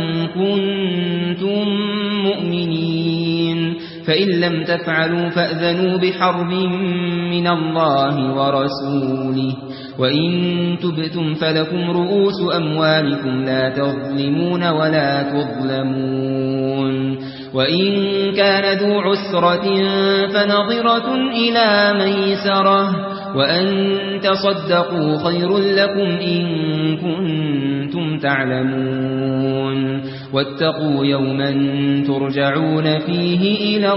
كنتم مؤمنين فإن لم تفعلوا فأذنوا بحرب من الله ورسوله وإن تبتم فلكم رؤوس أموالكم لا تظلمون ولا تظلمون وإن كان ذو عسرة فنظرة إلى ميسرة وأن تصدقوا خير لكم إن كنتم تعلمون واتقوا يوما ترجعون فيه إلى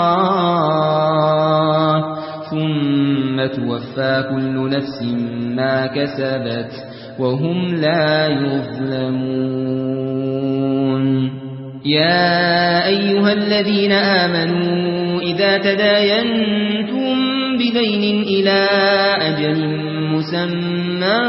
الله ثم توفى كل نفس ما كسبت وهم لا يظلمون. يا أيها الذين آمنوا إذا تداينتم بدين إلى أجل مسمى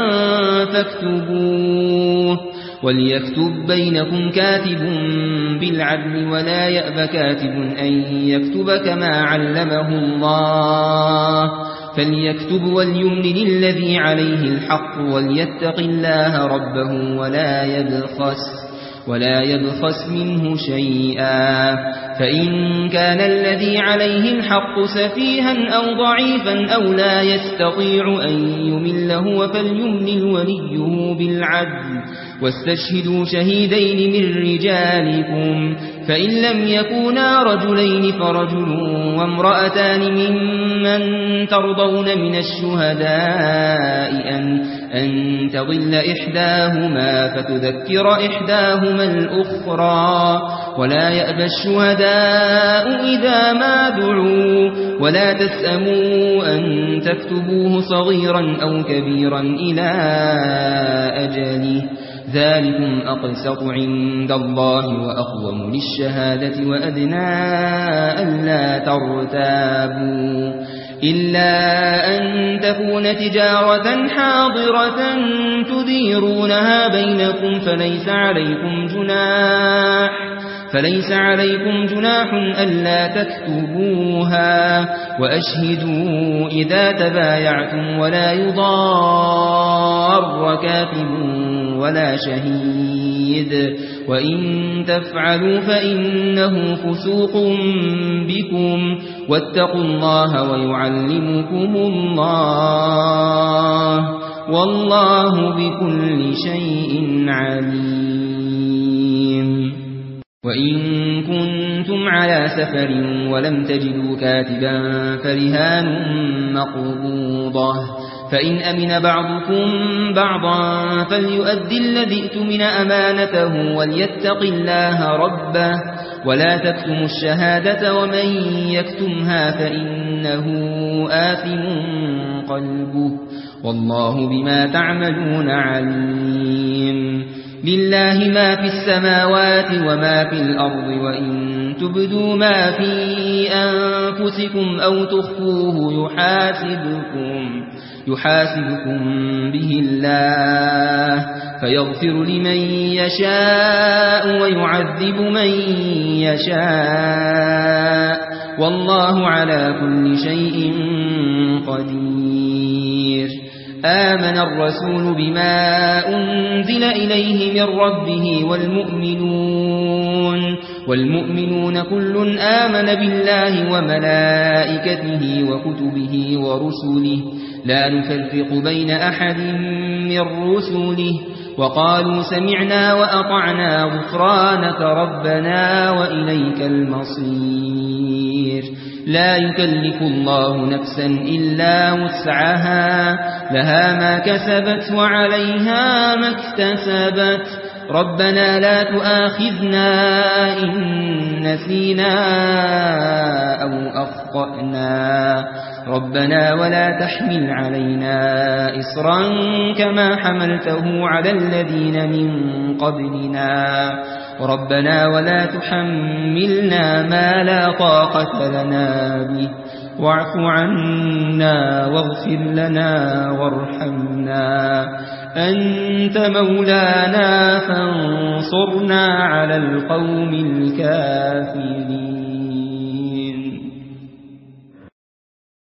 فاكتبوه وليكتب بينكم كاتب بالعدل ولا يأب كاتب أن يكتب كما علمه الله فليكتب وليملل الذي عليه الحق وليتق الله ربه ولا يبخس ولا يبخس منه شيئا فإن كان الذي عليه الحق سفيها أو ضعيفا أو لا يستطيع أن يمل هو فليملل وليه بالعدل واستشهدوا شهيدين من رجالكم فإن لم يكونا رجلين فرجل وامرأتان ممن ترضون من الشهداء أن, أن تضل إحداهما فتذكر إحداهما الأخرى ولا يأبى الشهداء إذا ما دعوا ولا تسأموا أن تكتبوه صغيرا أو كبيرا إلى أجله ذلكم أقسط عند الله وأقوم للشهادة وأدنى ألا ترتابوا إلا أن تكون تجارة حاضرة تديرونها بينكم فليس عليكم جناح فليس عليكم جناح ألا تكتبوها وأشهدوا إذا تبايعتم ولا يضار كاتب ولا شهيد وإن تفعلوا فإنه فسوق بكم واتقوا الله ويعلمكم الله والله بكل شيء عليم. وإن كنتم على سفر ولم تجدوا كاتبا فرهان مقبوضة فإن أمن بعضكم بعضا فليؤدي الذي اؤتمن أمانته وليتق الله ربه ولا تكتموا الشهادة ومن يكتمها فإنه آثم قلبه والله بما تعملون عليم. لله ما في السماوات وما في الأرض وإن تبدوا ما في أنفسكم أو تخفوه يحاسبكم يحاسبكم به الله فيغفر لمن يشاء ويعذب من يشاء والله على كل شيء قدير. آمن الرسول بما أنزل إليه من ربه والمؤمنون والمؤمنون كل آمن بالله وملائكته وكتبه ورسله لا نفرق بين أحد من رسله وقالوا سمعنا وأطعنا غفرانك ربنا وإليك المصير. لا يكلف الله نفسا إلا وسعها لها ما كسبت وعليها ما اكتسبت ربنا لا تؤاخذنا إن نسينا أو أخطأنا ربنا ولا تحمل علينا إصرا كما حملته على الذين من قبلنا ربنا ولا تحملنا ما لا طاقة لنا به واعف عنا واغفر لنا وارحمنا أنت مولانا فانصرنا على القوم الكافرين.